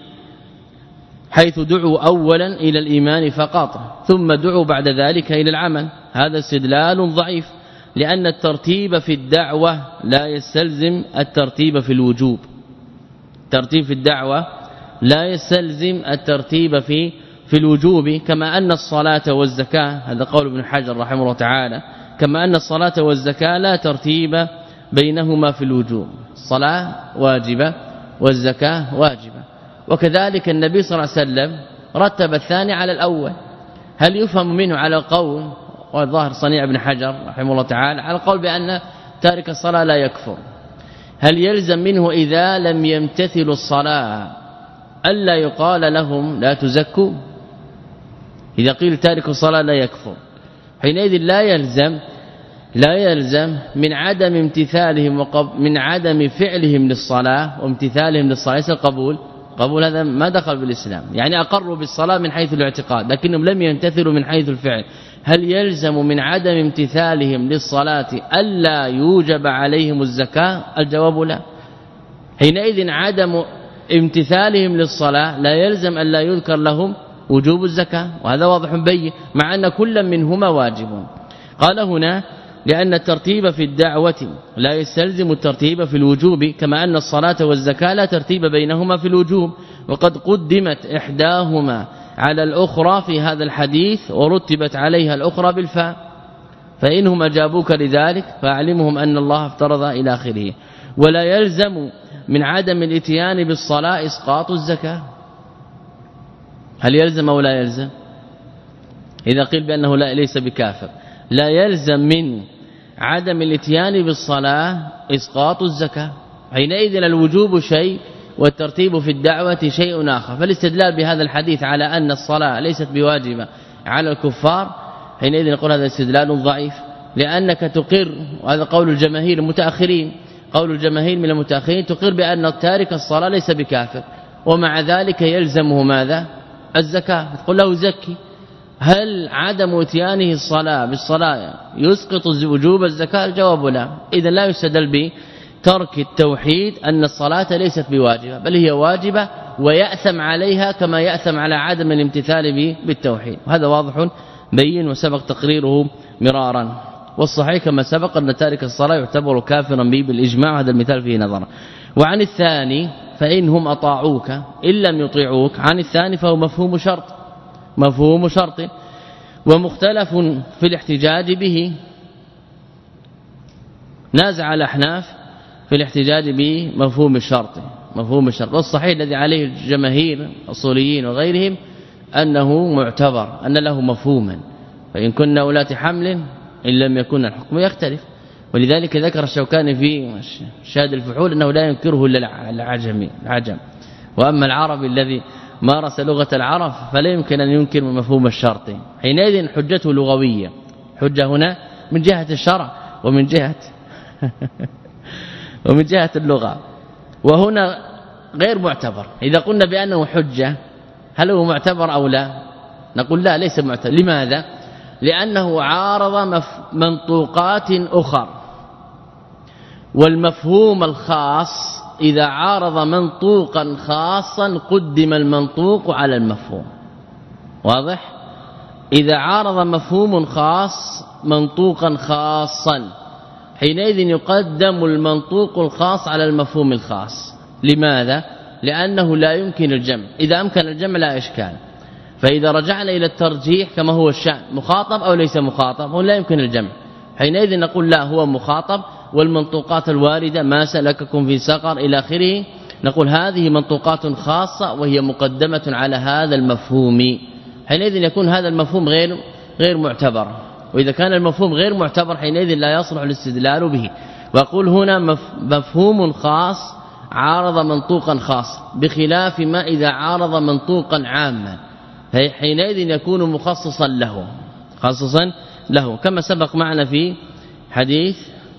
حيث دعوا اولا إلى الإيمان فقط ثم دعوا بعد ذلك إلى العمل، هذا استدلال ضعيف، لأن الترتيب في الدعوة لا يستلزم الترتيب في الوجوب. الترتيب في الدعوة لا يستلزم الترتيب في في الوجوب، كما أن الصلاة والزكاة، هذا قول ابن حجر رحمه الله تعالى، كما أن الصلاة والزكاة لا ترتيب بينهما في الوجوب، الصلاة واجبة والزكاة واجبة. وكذلك النبي صلى الله عليه وسلم رتب الثاني على الأول. هل يفهم منه على القول، والظاهر صنيع ابن حجر رحمه الله تعالى، على القول بأن تارك الصلاة لا يكفر، هل يلزم منه إذا لم يمتثلوا الصلاة ألا يقال لهم لا تزكوا؟ إذا قيل تارك الصلاة لا يكفر، حينئذ لا يلزم لا يلزم من عدم امتثالهم من عدم فعلهم للصلاة وامتثالهم للصلاة ليس القبول. قبول هذا ما دخل بالإسلام، يعني أقروا بالصلاة من حيث الاعتقاد لكنهم لم يمتثلوا من حيث الفعل. هل يلزم من عدم امتثالهم للصلاة ألا يوجب عليهم الزكاة؟ الجواب لا. حينئذ عدم امتثالهم للصلاة لا يلزم ألا يذكر لهم وجوب الزكاة، وهذا واضح بين، مع أن كل منهما واجب. قال هنا لأن الترتيب في الدعوة لا يستلزم الترتيب في الوجوب، كما أن الصلاة والزكاة لا ترتيب بينهما في الوجوب، وقد قدمت إحداهما على الأخرى في هذا الحديث ورتبت عليها الأخرى بالفاء. فإنهم أجابوك لذلك فأعلمهم أن الله افترض إلى آخره. ولا يلزم من عدم الاتيان بالصلاة إسقاط الزكاة. هل يلزم أو لا يلزم؟ إذا قيل بأنه لا ليس بكافر، لا يلزم من عدم الاتيان بالصلاة إسقاط الزكاة، حينئذ الوجوب شيء والترتيب في الدعوة شيء آخر. فالاستدلال بهذا الحديث على أن الصلاة ليست بواجبة على الكفار، حينئذ نقول هذا استدلال ضعيف، لأنك تقر، وهذا قول الجماهير المتأخرين، قول الجماهير من المتأخرين تقر بأن تارك الصلاة ليس بكافر، ومع ذلك يلزمه ماذا؟ الزكاة. تقول له زكي، هل عدم اتيانه الصلاة بالصلاة يسقط وجوب الزكاة؟ الجواب لا. إذا لا يستدل بترك التوحيد أن الصلاة ليست بواجبة، بل هي واجبة ويأثم عليها كما يأثم على عدم الامتثال بالتوحيد، وهذا واضح بين وسبق تقريره مرارا. والصحيح كما سبق أن تارك الصلاة يعتبر كافرا به بالإجماع، هذا المثال فيه نظر. وعن الثاني فإنهم أطاعوك إن لم يطيعوك، عن الثاني فهو مفهوم شرط، مفهوم شرط ومختلف في الاحتجاج به. نازع الأحناف في الاحتجاج بمفهوم الشرط، مفهوم الشرط. والصحيح الذي عليه الجماهير الأصوليين وغيرهم أنه معتبر، أن له مفهوما، فإن كنا أولات حمل إن لم يكن الحكم يختلف. ولذلك ذكر الشوكاني في شهاد الفحول أنه لا ينكره إلا العجمي العجم، وأما العربي الذي مارس لغة العرب فلا يمكن أن ينكر مفهوم الشرط. حينئذ حجته لغوية، حجة هنا من جهة الشرع ومن جهة ومن جهة اللغة، وهنا غير معتبر. إذا قلنا بأنه حجة هل هو معتبر أو لا؟ نقول لا، ليس معتبر. لماذا؟ لأنه عارض منطوقات أخرى، والمفهوم الخاص إذا عارض منطوقا خاصا قدم المنطوق على المفهوم. واضح؟ إذا عارض مفهوم خاص منطوقا خاصا حينئذ يقدم المنطوق الخاص على المفهوم الخاص. لماذا؟ لأنه لا يمكن الجمع. إذا أمكن الجمع لا إشكال. فإذا رجعنا إلى الترجيح كما هو الشأن، مخاطب أو ليس مخاطب، هو لا يمكن الجمع. حينئذ نقول لا، هو مخاطب، والمنطوقات الواردة ما سلككم في سقر إلى آخره نقول هذه منطوقات خاصة وهي مقدمة على هذا المفهوم. حينئذ يكون هذا المفهوم غير غير معتبر، وإذا كان المفهوم غير معتبر حينئذ لا يصلح الاستدلال به. وأقول هنا مفهوم خاص عارض منطوقا خاص، بخلاف ما إذا عارض منطوقا عاما حينئذ يكون مخصصا له خصصا له كما سبق معنا في حديث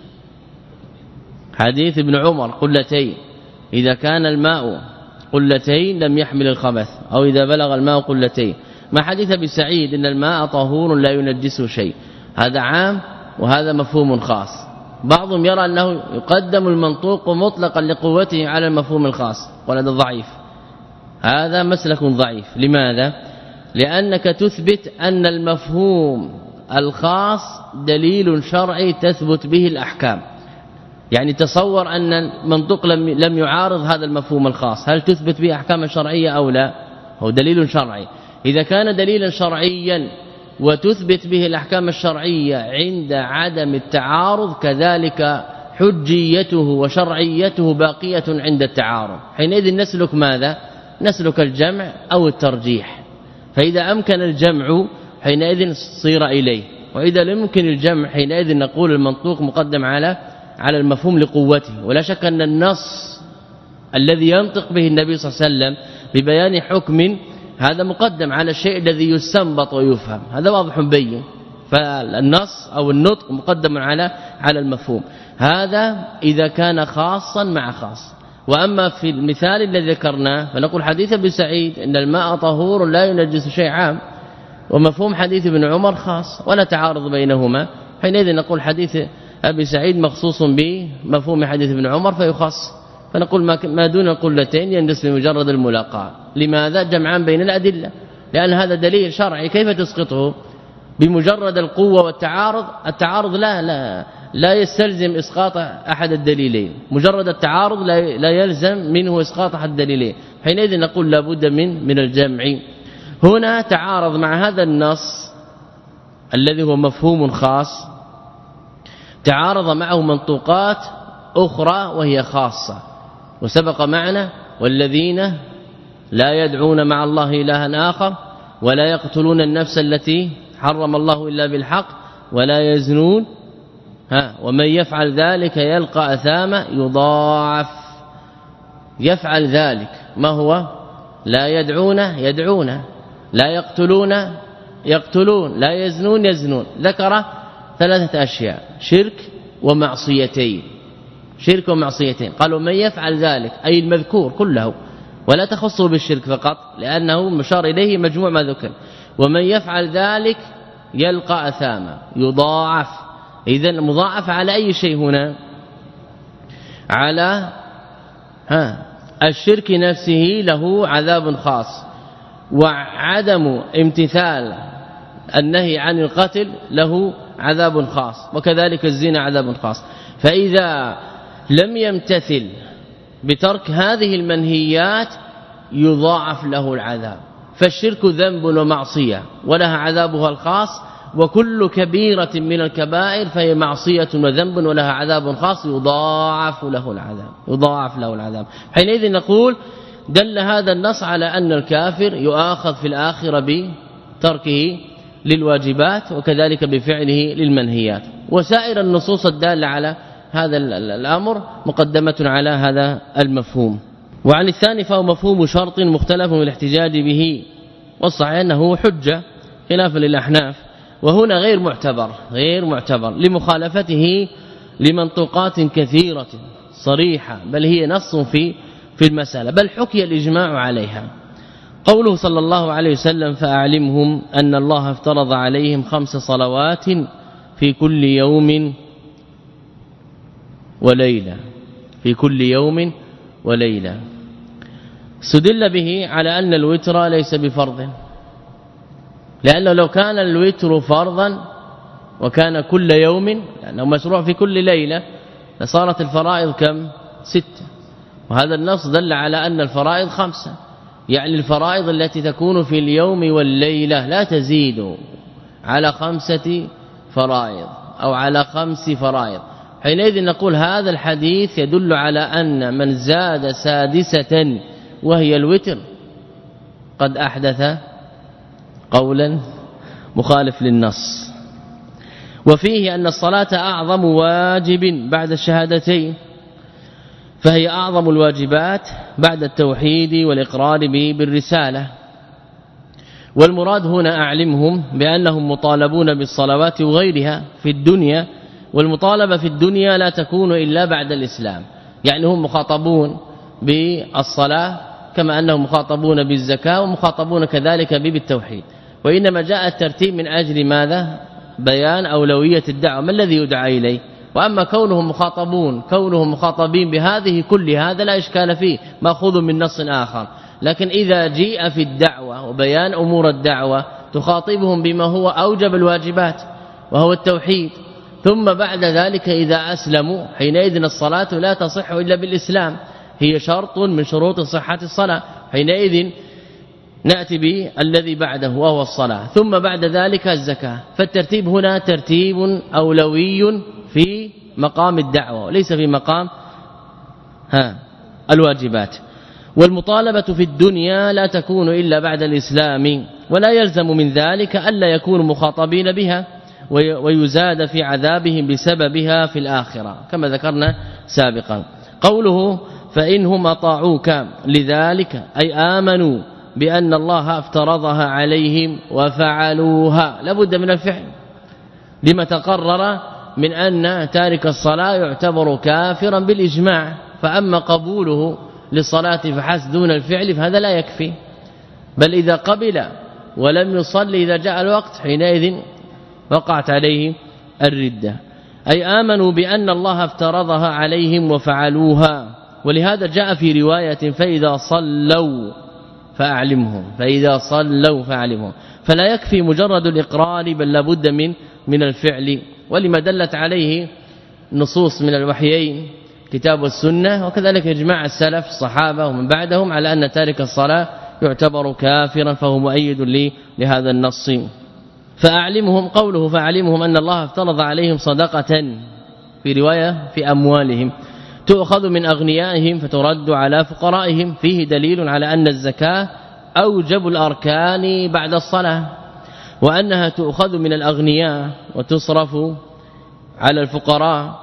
حديث ابن عمر قلتين، إذا كان الماء قلتين لم يحمل الخبث، أو إذا بلغ الماء قلتين. ما حديث ابي سعيد إن الماء طهور لا ينجسه شيء، هذا عام وهذا مفهوم خاص. بعضهم يرى أنه يقدم المنطوق مطلقا لقوته على المفهوم الخاص، وهذا ضعيف، هذا مسلك ضعيف. لماذا؟ لأنك تثبت أن المفهوم الخاص دليل شرعي تثبت به الأحكام. يعني تصور أن المنطوق لم لم يعارض هذا المفهوم الخاص، هل تثبت به أحكام شرعية أو لا؟ هو دليل شرعي. إذا كان دليلا شرعيا وتثبت به الأحكام الشرعية عند عدم التعارض، كذلك حجيته وشرعيته باقية عند التعارض. حينئذ نسلك ماذا؟ نسلك الجمع أو الترجيح. فإذا أمكن الجمع حينئذ صير إليه، وإذا لم يمكن الجمع حينئذ نقول المنطوق مقدم على على المفهوم لقوته. ولا شك أن النص الذي ينطق به النبي صلى الله عليه وسلم ببيان حكم هذا مقدم على الشيء الذي يستنبط ويفهم، هذا واضح بين. فالنص أو النطق مقدم على على المفهوم، هذا إذا كان خاصا مع خاص. وأما في المثال الذي ذكرناه فنقول حديث ابي سعيد إن الماء طهور لا ينجس شيء عام، ومفهوم حديث ابن عمر خاص ولا تعارض بينهما. حينئذ نقول حديث ابي سعيد مخصوص بمفهوم حديث ابن عمر فيخص، فنقول ما دون القلتين يندس بمجرد الملاقاه. لماذا؟ جمعان بين الأدلة، لأن هذا دليل شرعي كيف تسقطه بمجرد القوة والتعارض؟ التعارض لا لا لا يستلزم إسقاط أحد الدليلين، مجرد التعارض لا لا يلزم منه إسقاط أحد الدليلين. حينئذ نقول لابد من من الجمع. هنا تعارض مع هذا النص الذي هو مفهوم خاص، تعارض معه منطوقات أخرى وهي خاصة. وسبق معنا والذين لا يدعون مع الله إلها آخر ولا يقتلون النفس التي حرم الله إلا بالحق ولا يزنون، ها ومن يفعل ذلك يلقى أثاما يضاعف. يفعل ذلك ما هو؟ لا يدعون يدعون، لا يقتلون يقتلون، لا يزنون يزنون. ذكر ثلاثة أشياء: شرك ومعصيتين، شرك ومعصيتين. قالوا من يفعل ذلك أي المذكور كله، ولا تخصه بالشرك فقط لأنه مشار إليه مجموع ما ذكر. ومن يفعل ذلك يلقى أثاما يضاعف. إذن مضاعف على أي شيء هنا؟ على ها الشرك نفسه له عذاب خاص، وعدم امتثال النهي عن القتل له عذاب خاص، وكذلك الزنا عذاب خاص. فإذا لم يمتثل بترك هذه المنهيات يضاعف له العذاب. فالشرك ذنب ومعصية ولها عذابها الخاص، وكل كبيرة من الكبائر فهي معصية وذنب ولها عذاب خاص يضاعف له العذاب يضاعف له العذاب. حينئذ نقول دل هذا النص على أن الكافر يؤاخذ في الآخرة بتركه للواجبات وكذلك بفعله للمنهيات. وسائر النصوص الدالة على هذا الأمر مقدمة على هذا المفهوم. وعن الثاني فهو مفهوم شرط مختلف في الاحتجاج به، والصحيح أنه حجة خلافا للأحناف، وهنا غير معتبر غير معتبر لمخالفته لمنطوقات كثيرة صريحة، بل هي نص في في المسألة، بل حكي الإجماع عليها. قوله صلى الله عليه وسلم فأعلمهم أن الله افترض عليهم خمس صلوات في كل يوم وليلة في كل يوم وليلة استدل به على أن الوتر ليس بفرض، لأنه لو كان الوتر فرضا وكان كل يوم لأنه مشروع في كل ليلة لصارت الفرائض كم؟ ستة، وهذا النص دل على أن الفرائض خمسة، يعني الفرائض التي تكون في اليوم والليلة لا تزيد على خمسة فرائض أو على خمس فرائض. حينئذ نقول هذا الحديث يدل على أن من زاد سادسة وهي الوتر قد أحدث قولا مخالف للنص. وفيه أن الصلاة أعظم واجب بعد الشهادتين، فهي أعظم الواجبات بعد التوحيد والإقرار به بالرسالة. والمراد هنا أعلمهم بأنهم مطالبون بالصلوات وغيرها في الدنيا، والمطالبة في الدنيا لا تكون إلا بعد الإسلام، يعني هم مخاطبون بالصلاة كما أنهم مخاطبون بالزكاة ومخاطبون كذلك بالتوحيد، وإنما جاء الترتيب من أجل ماذا؟ بيان أولوية الدعوة، ما الذي يدعى إليه. وأما كونهم مخاطبون كونهم مخاطبين بهذه كل هذا لا إشكال فيه، مأخوذ من نص آخر، لكن إذا جيء في الدعوة وبيان أمور الدعوة تخاطبهم بما هو أوجب الواجبات وهو التوحيد، ثم بعد ذلك إذا أسلموا حينئذ الصلاة لا تصح إلا بالإسلام، هي شرط من شروط صحة الصلاة، حينئذ نأتي به الذي بعده وهو الصلاة، ثم بعد ذلك الزكاة. فالترتيب هنا ترتيب أولوي في مقام الدعوة وليس في مقام ها الواجبات. والمطالبة في الدنيا لا تكون إلا بعد الإسلام، ولا يلزم من ذلك ألا يكونوا مخاطبين بها ويزاد في عذابهم بسببها في الآخرة كما ذكرنا سابقا. قوله فإنهم أطاعوك لذلك أي آمنوا بأن الله افترضها عليهم وفعلوها، لابد من الفعل لما تقرر من أن تارك الصلاة يعتبر كافرا بالإجماع، فأما قبوله للصلاة فحسب دون الفعل فهذا لا يكفي، بل إذا قبل ولم يصلي إذا جاء الوقت حينئذ وقعت عليه الردة. أي آمنوا بأن الله افترضها عليهم وفعلوها، ولهذا جاء في رواية فإذا صلوا فأعلمهم فإذا صلوا فأعلمهم، فلا يكفي مجرد الإقرار بل لابد من من الفعل، ولما دلت عليه نصوص من الوحيين كتاب والسنة، وكذلك إجماع السلف الصحابة ومن بعدهم على أن تارك الصلاة يعتبر كافرا، فهو مؤيد لي لهذا النص. فأعلمهم قوله فأعلمهم أن الله افترض عليهم صدقة في رواية في أموالهم تؤخذ من أغنيائهم فترد على فقرائهم، فيه دليل على أن الزكاة أوجب الأركان بعد الصلاة، وأنها تؤخذ من الأغنياء وتصرف على الفقراء.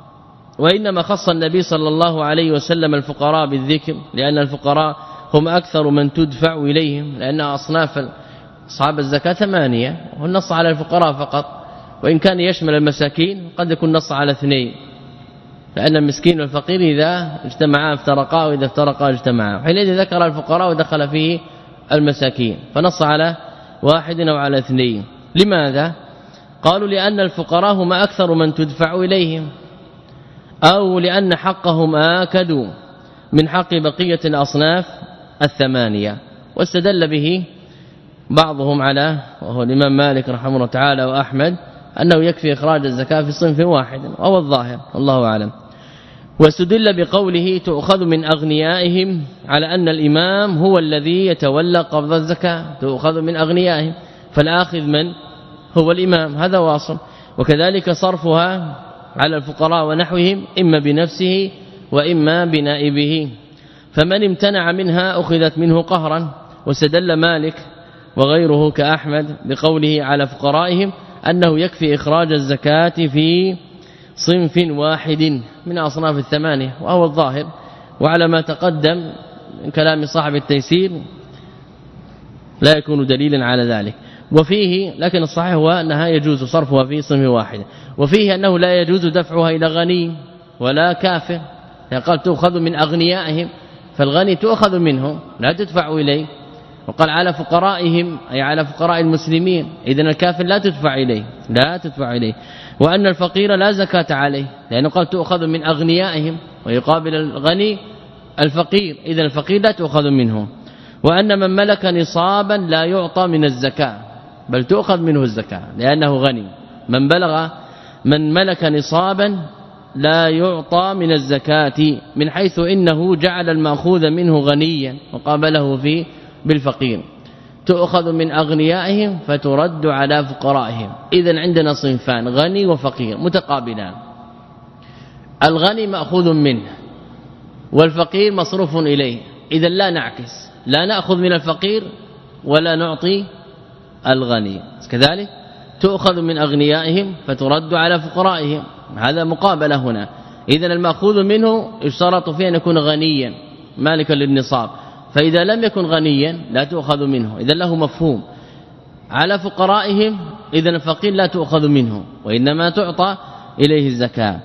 وإنما خص النبي صلى الله عليه وسلم الفقراء بالذكر لأن الفقراء هم أكثر من تدفع إليهم، لأن أصناف أصحاب الزكاة ثمانية، والنص على الفقراء فقط، وإن كان يشمل المساكين قد يكون نص على اثنين، لأن المسكين والفقير إذا اجتمعا افترقا وإذا افترقا اجتمعا، حينئذ ذكر الفقراء ودخل فيه المساكين، فنص على واحد أو على اثنين. لماذا؟ قالوا لأن الفقراء هم أكثر من تدفع إليهم، أو لأن حقهم آكد من حق بقية الأصناف الثمانية. واستدل به بعضهم على وهو الإمام مالك رحمه الله تعالى وأحمد أنه يكفي إخراج الزكاة في صنف واحد، وهو الظاهر الله أعلم. واستدل بقوله تؤخذ من أغنيائهم على أن الإمام هو الذي يتولى قبض الزكاة، تؤخذ من أغنيائهم، فالآخذ من هو الإمام، هذا واصل. وكذلك صرفها على الفقراء ونحوهم إما بنفسه وإما بنائبه، فمن امتنع منها أخذت منه قهرا. واستدل مالك وغيره كأحمد بقوله على فقرائهم أنه يكفي إخراج الزكاة في صنف واحد من أصناف الثمانية، وهو الظاهر، وعلى ما تقدم من كلام صاحب التيسير لا يكون دليلا على ذلك. وفيه لكن الصحيح هو أنها يجوز صرفها في صنف واحد، وفيه أنه لا يجوز دفعها إلى غني ولا كافر، يعني قال تؤخذ من أغنيائهم، فالغني تؤخذ منه لا تدفع إليه، وقال على فقرائهم أي على فقراء المسلمين، إذن الكافر لا تدفع إليه لا تدفع إليه وأن الفقير لا زكاة عليه، لأنه قال تؤخذ من أغنيائهم ويقابل الغني الفقير، إذن الفقير لا تؤخذ منه. وأن من ملك نصابا لا يعطى من الزكاة بل تؤخذ منه الزكاة لأنه غني. من بلغ من ملك نصابا لا يعطى من الزكاة من حيث إنه جعل المأخوذ منه غنيا وقابله فيه بالفقير. تؤخذ من أغنيائهم فترد على فقرائهم. إذن عندنا صنفان غني وفقير متقابلان، الغني مأخوذ منه والفقير مصروف إليه، إذن لا نعكس، لا نأخذ من الفقير ولا نعطي الغني، كذلك تؤخذ من أغنيائهم فترد على فقرائهم، هذا مقابلة هنا. إذن المأخوذ منه يشترط فيه أن يكون غنيا مالكا للنصاب، فإذا لم يكن غنيا لا تؤخذ منه، إذن له مفهوم. على فقرائهم إذن الفقير لا تؤخذ منه وإنما تعطى إليه الزكاة.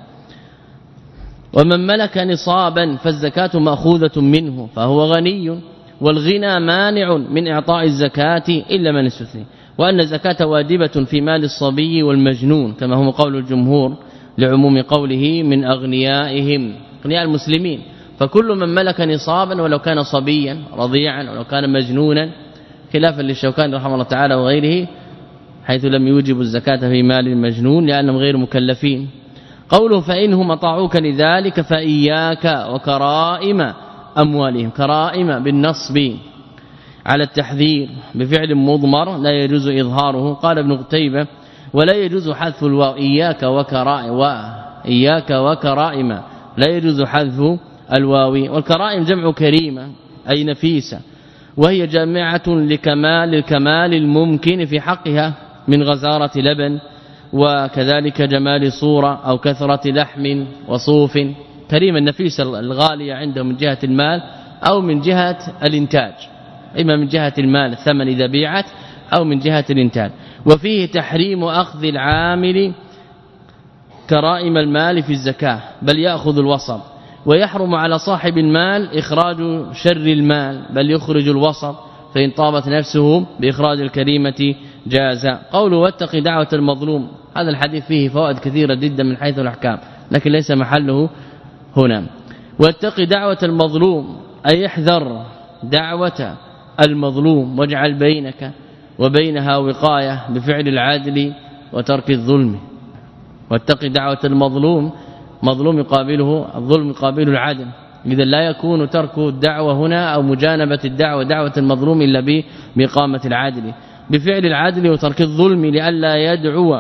ومن ملك نصابا فالزكاة مأخوذة منه فهو غني، والغنى مانع من إعطاء الزكاة إلا من استثني. وأن الزكاة واجبة في مال الصبي والمجنون كما هو قول الجمهور لعموم قوله من أغنيائهم أغنياء المسلمين، فكل من ملك نصابا ولو كان صبيا رضيعا ولو كان مجنونا، خلافا للشوكاني رحمه الله تعالى وغيره حيث لم يوجب الزكاة في مال المجنون لأنهم غير مكلفين. قوله فإنهم أطاعوك لذلك فإياك وكرائم أموالهم، كرائم بالنصب على التحذير بفعل مضمر لا يجوز إظهاره. قال ابن قتيبة ولا يجوز حذف الواو إياك وكرائم وإياك وكرائم لا يجوز حذف الواو. والكرائم جمع كريمة أي نفيسة، وهي جامعة لكمال الكمال الممكن في حقها من غزارة لبن وكذلك جمال صورة أو كثرة لحم وصوف. كريمة النفيسة الغالية عنده من جهة المال أو من جهة الإنتاج، إما من جهة المال الثمن إذا بيعت أو من جهة الإنتاج. وفيه تحريم أخذ العامل كرائم المال في الزكاة بل يأخذ الوسط، ويحرم على صاحب المال إخراج شر المال بل يخرج الوسط، فإن طابت نفسه بإخراج الكريمة جاز. قوله واتق دعوة المظلوم، هذا الحديث فيه فوائد كثيرة جدا من حيث الأحكام لكن ليس محله هنا. واتق دعوة المظلوم أي احذر دعوة المظلوم واجعل بينك وبينها وقاية بفعل العدل وترك الظلم. واتق دعوة المظلوم، مظلوم يقابله الظلم يقابله العدل، إذا لا يكون ترك الدعوة هنا أو مجانبة الدعوة دعوة المظلوم إلا بإقامة العدل بفعل العدل وترك الظلم لئلا يدعو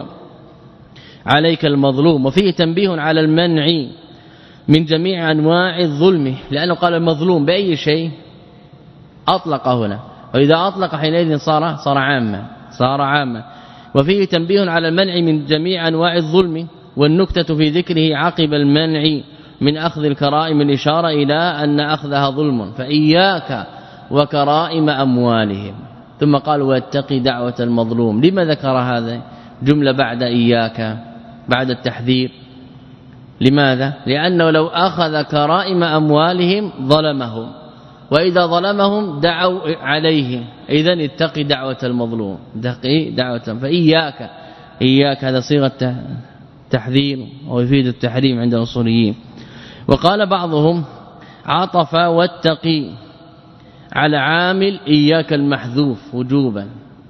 عليك المظلوم. وفيه تنبيه على المنع من جميع أنواع الظلم، لأنه قال المظلوم بأي شيء أطلق هنا، وإذا أطلق حينئذ صار صار عاما صار عاما. وفيه تنبيه على المنع من جميع أنواع الظلم، والنكتة في ذكره عقب المنع من أخذ الكرائم الإشارة إلى أن أخذها ظلم، فإياك وكرائم أموالهم. ثم قال واتقي دعوة المظلوم. لما ذكر هذا جملة بعد إياك بعد التحذير؟ لماذا؟ لأنه لو أخذ كرائم أموالهم ظلمهم، وإذا ظلمهم دعوا عليه، إذن اتقي دعوة المظلوم، اتقي دعوة. فإياك إياك هذا صيغة تحذير ويفيد التحريم عند الأصوليين. وقال بعضهم عطف واتقي على عامل إياك المحذوف وجوبا،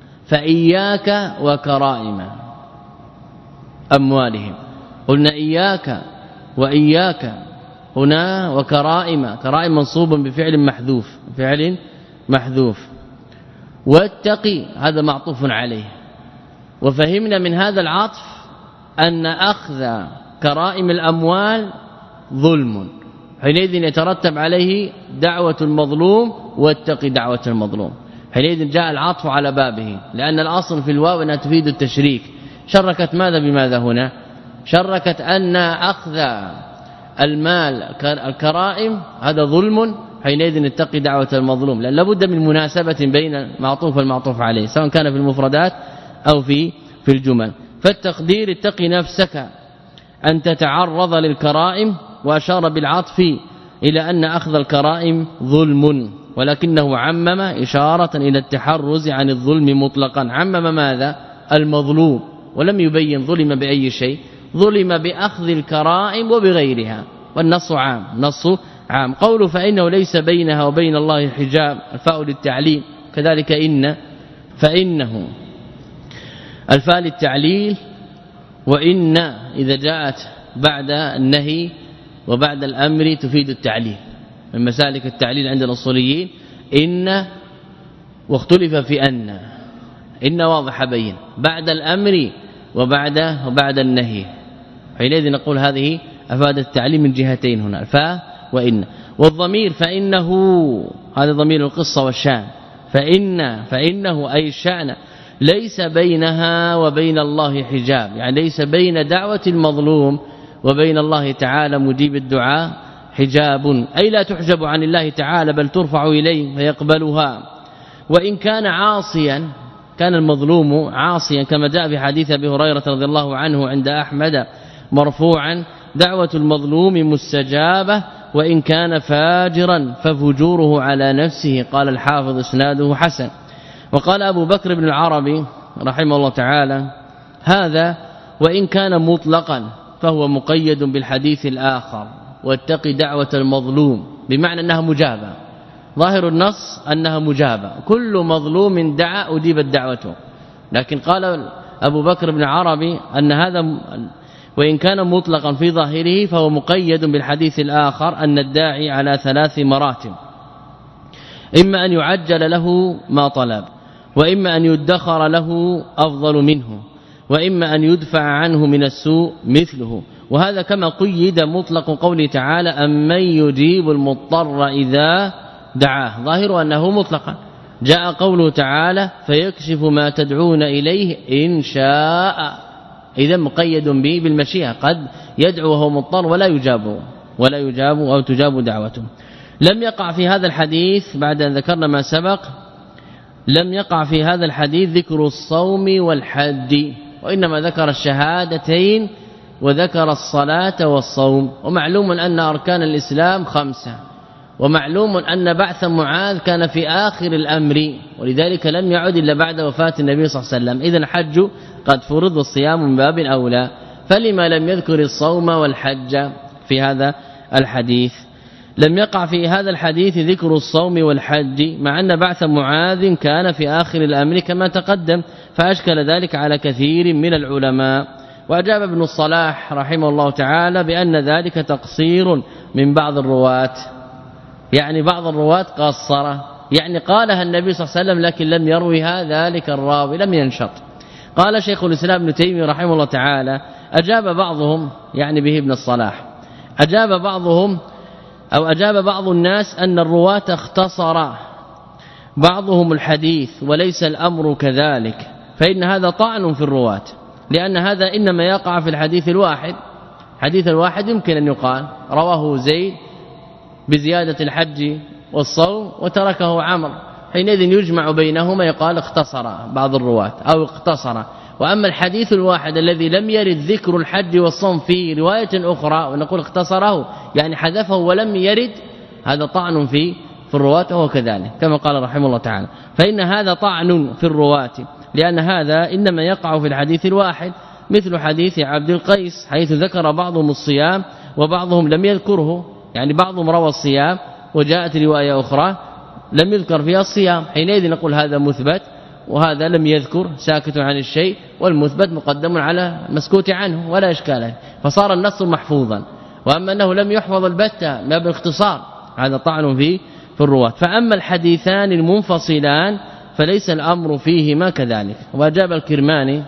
فإياك وكرائم أموالهم. قلنا إياك وإياك هنا وكرائم، كرائم منصوب بفعل محذوف فعل محذوف، واتقي هذا معطوف عليه. وفهمنا من هذا العطف أن أخذ كرائم الأموال ظلم، حينئذ يترتب عليه دعوة المظلوم واتقي دعوة المظلوم، حينئذ جاء العطف على بابه، لأن الأصل في الواو أنها تفيد التشريك. شركت ماذا بماذا هنا؟ شركت أن أخذ المال الكرائم هذا ظلم، حينئذ اتقي دعوة المظلوم، لأن لابد من مناسبة بين المعطوف والمعطوف عليه سواء كان في المفردات أو في في الجمل. فالتقدير اتقي نفسك أن تتعرض للكرائم، وأشار بالعطف إلى أن أخذ الكرائم ظلم ولكنه عمم إشارة إلى التحرز عن الظلم مطلقا. عمم ماذا؟ المظلوم، ولم يبين ظلم بأي شيء، ظلم بأخذ الكرائم وبغيرها، والنص عام، نص عام. قوله فإنه ليس بينها وبين الله حجاب، الفاء للتعليل، كذلك إن فإنه الفاء للتعليل، وإن إذا جاءت بعد النهي وبعد الأمر تفيد التعليل، من مسالك التعليل عند الأصوليين. إن واختلف في أن، إن واضح بين بعد الأمر وبعد وبعد النهي، حينئذ نقول هذه أفادت التعليل من جهتين هنا، الفاء وإن. والضمير فإنه، هذا ضمير القصة والشأن، فإن فإنه أي الشأن ليس بينها وبين الله حجاب، يعني ليس بين دعوة المظلوم وبين الله تعالى مجيب الدعاء حجاب، أي لا تحجب عن الله تعالى بل ترفع إليه فيقبلها. وإن كان عاصيا، كان المظلوم عاصيا كما جاء في حديث أبي هريرة رضي الله عنه عند أحمد مرفوعا: دعوة المظلوم مستجابة وإن كان فاجرا ففجوره على نفسه. قال الحافظ اسناده حسن. وقال أبو بكر بن العربي رحمه الله تعالى: هذا وإن كان مطلقا فهو مقيد بالحديث الآخر: واتق دعوة المظلوم، بمعنى أنها مجابة. ظاهر النص أنها مجابة، كل مظلوم دعا أجيبت دعوته. لكن قال أبو بكر بن العربي أن هذا وإن كان مطلقا في ظاهره فهو مقيد بالحديث الآخر، أن الداعي على ثلاث مراتب: إما أن يعجل له ما طلب، وإما أن يدخر له أفضل منه، وإما أن يدفع عنه من السوء مثله. وهذا كما قيد مطلق قوله تعالى: أمن يجيب المضطر إذا دعاه، ظاهر أنه مطلقا. جاء قوله تعالى: فيكشف ما تدعون إليه إن شاء، إذا مقيد به بالمشيئة، قد يدعو وهو مضطر ولا يجاب ولا يجاب أو تجاب دعوته. لم يقع في هذا الحديث بعد أن ذكرنا ما سبق، لم يقع في هذا الحديث ذكر الصوم والحج، وإنما ذكر الشهادتين وذكر الصلاة والصوم. ومعلوم أن أركان الإسلام خمسة، ومعلوم أن بعث معاذ كان في آخر الأمر، ولذلك لم يعد إلا بعد وفاة النبي صلى الله عليه وسلم. إذن الحج قد فرض، الصيام من باب أولى، فلما لم يذكر الصوم والحج في هذا الحديث؟ لم يقع في هذا الحديث ذكر الصوم والحج، مع أن بعث معاذ كان في آخر الأمر كما تقدم، فأشكل ذلك على كثير من العلماء. وأجاب ابن الصلاح رحمه الله تعالى بأن ذلك تقصير من بعض الرواة، يعني بعض الرواة قصر، يعني قالها النبي صلى الله عليه وسلم لكن لم يروها ذلك الراوي، لم ينشط. قال شيخ الإسلام ابن تيمية رحمه الله تعالى: أجاب بعضهم، يعني به ابن الصلاح، أجاب بعضهم أو أجاب بعض الناس أن الرواة اختصر بعضهم الحديث وليس الأمر كذلك، فإن هذا طعن في الرواة، لأن هذا إنما يقع في الحديث الواحد. حديث الواحد يمكن أن يقال رواه زيد بزيادة الحج والصوم وتركه عمر، حينئذ يجمع بينهما يقال اختصر بعض الرواة أو اقتصر. وأما الحديث الواحد الذي لم يرد ذكر الحج والصوم في رواية أخرى ونقول اختصره، يعني حذفه ولم يرد، هذا طعن في في الرواة، وهو كذلك كما قال رحمه الله تعالى. فإن هذا طعن في الرواة، لأن هذا إنما يقع في الحديث الواحد، مثل حديث عبد القيس حيث ذكر بعضهم الصيام وبعضهم لم يذكره، يعني بعضهم روى الصيام وجاءت رواية أخرى لم يذكر فيها الصيام، حينئذ نقول هذا مثبت وهذا لم يذكر، ساكت عن الشيء، والمثبت مقدم على مسكوت عنه ولا إشكال، فصار النص محفوظا. وأما أنه لم يحفظ البتة ما بالاختصار، هذا طعن في في الرواة. فأما الحديثان المنفصلان فليس الأمر فيهما كذلك. وأجاب الكرماني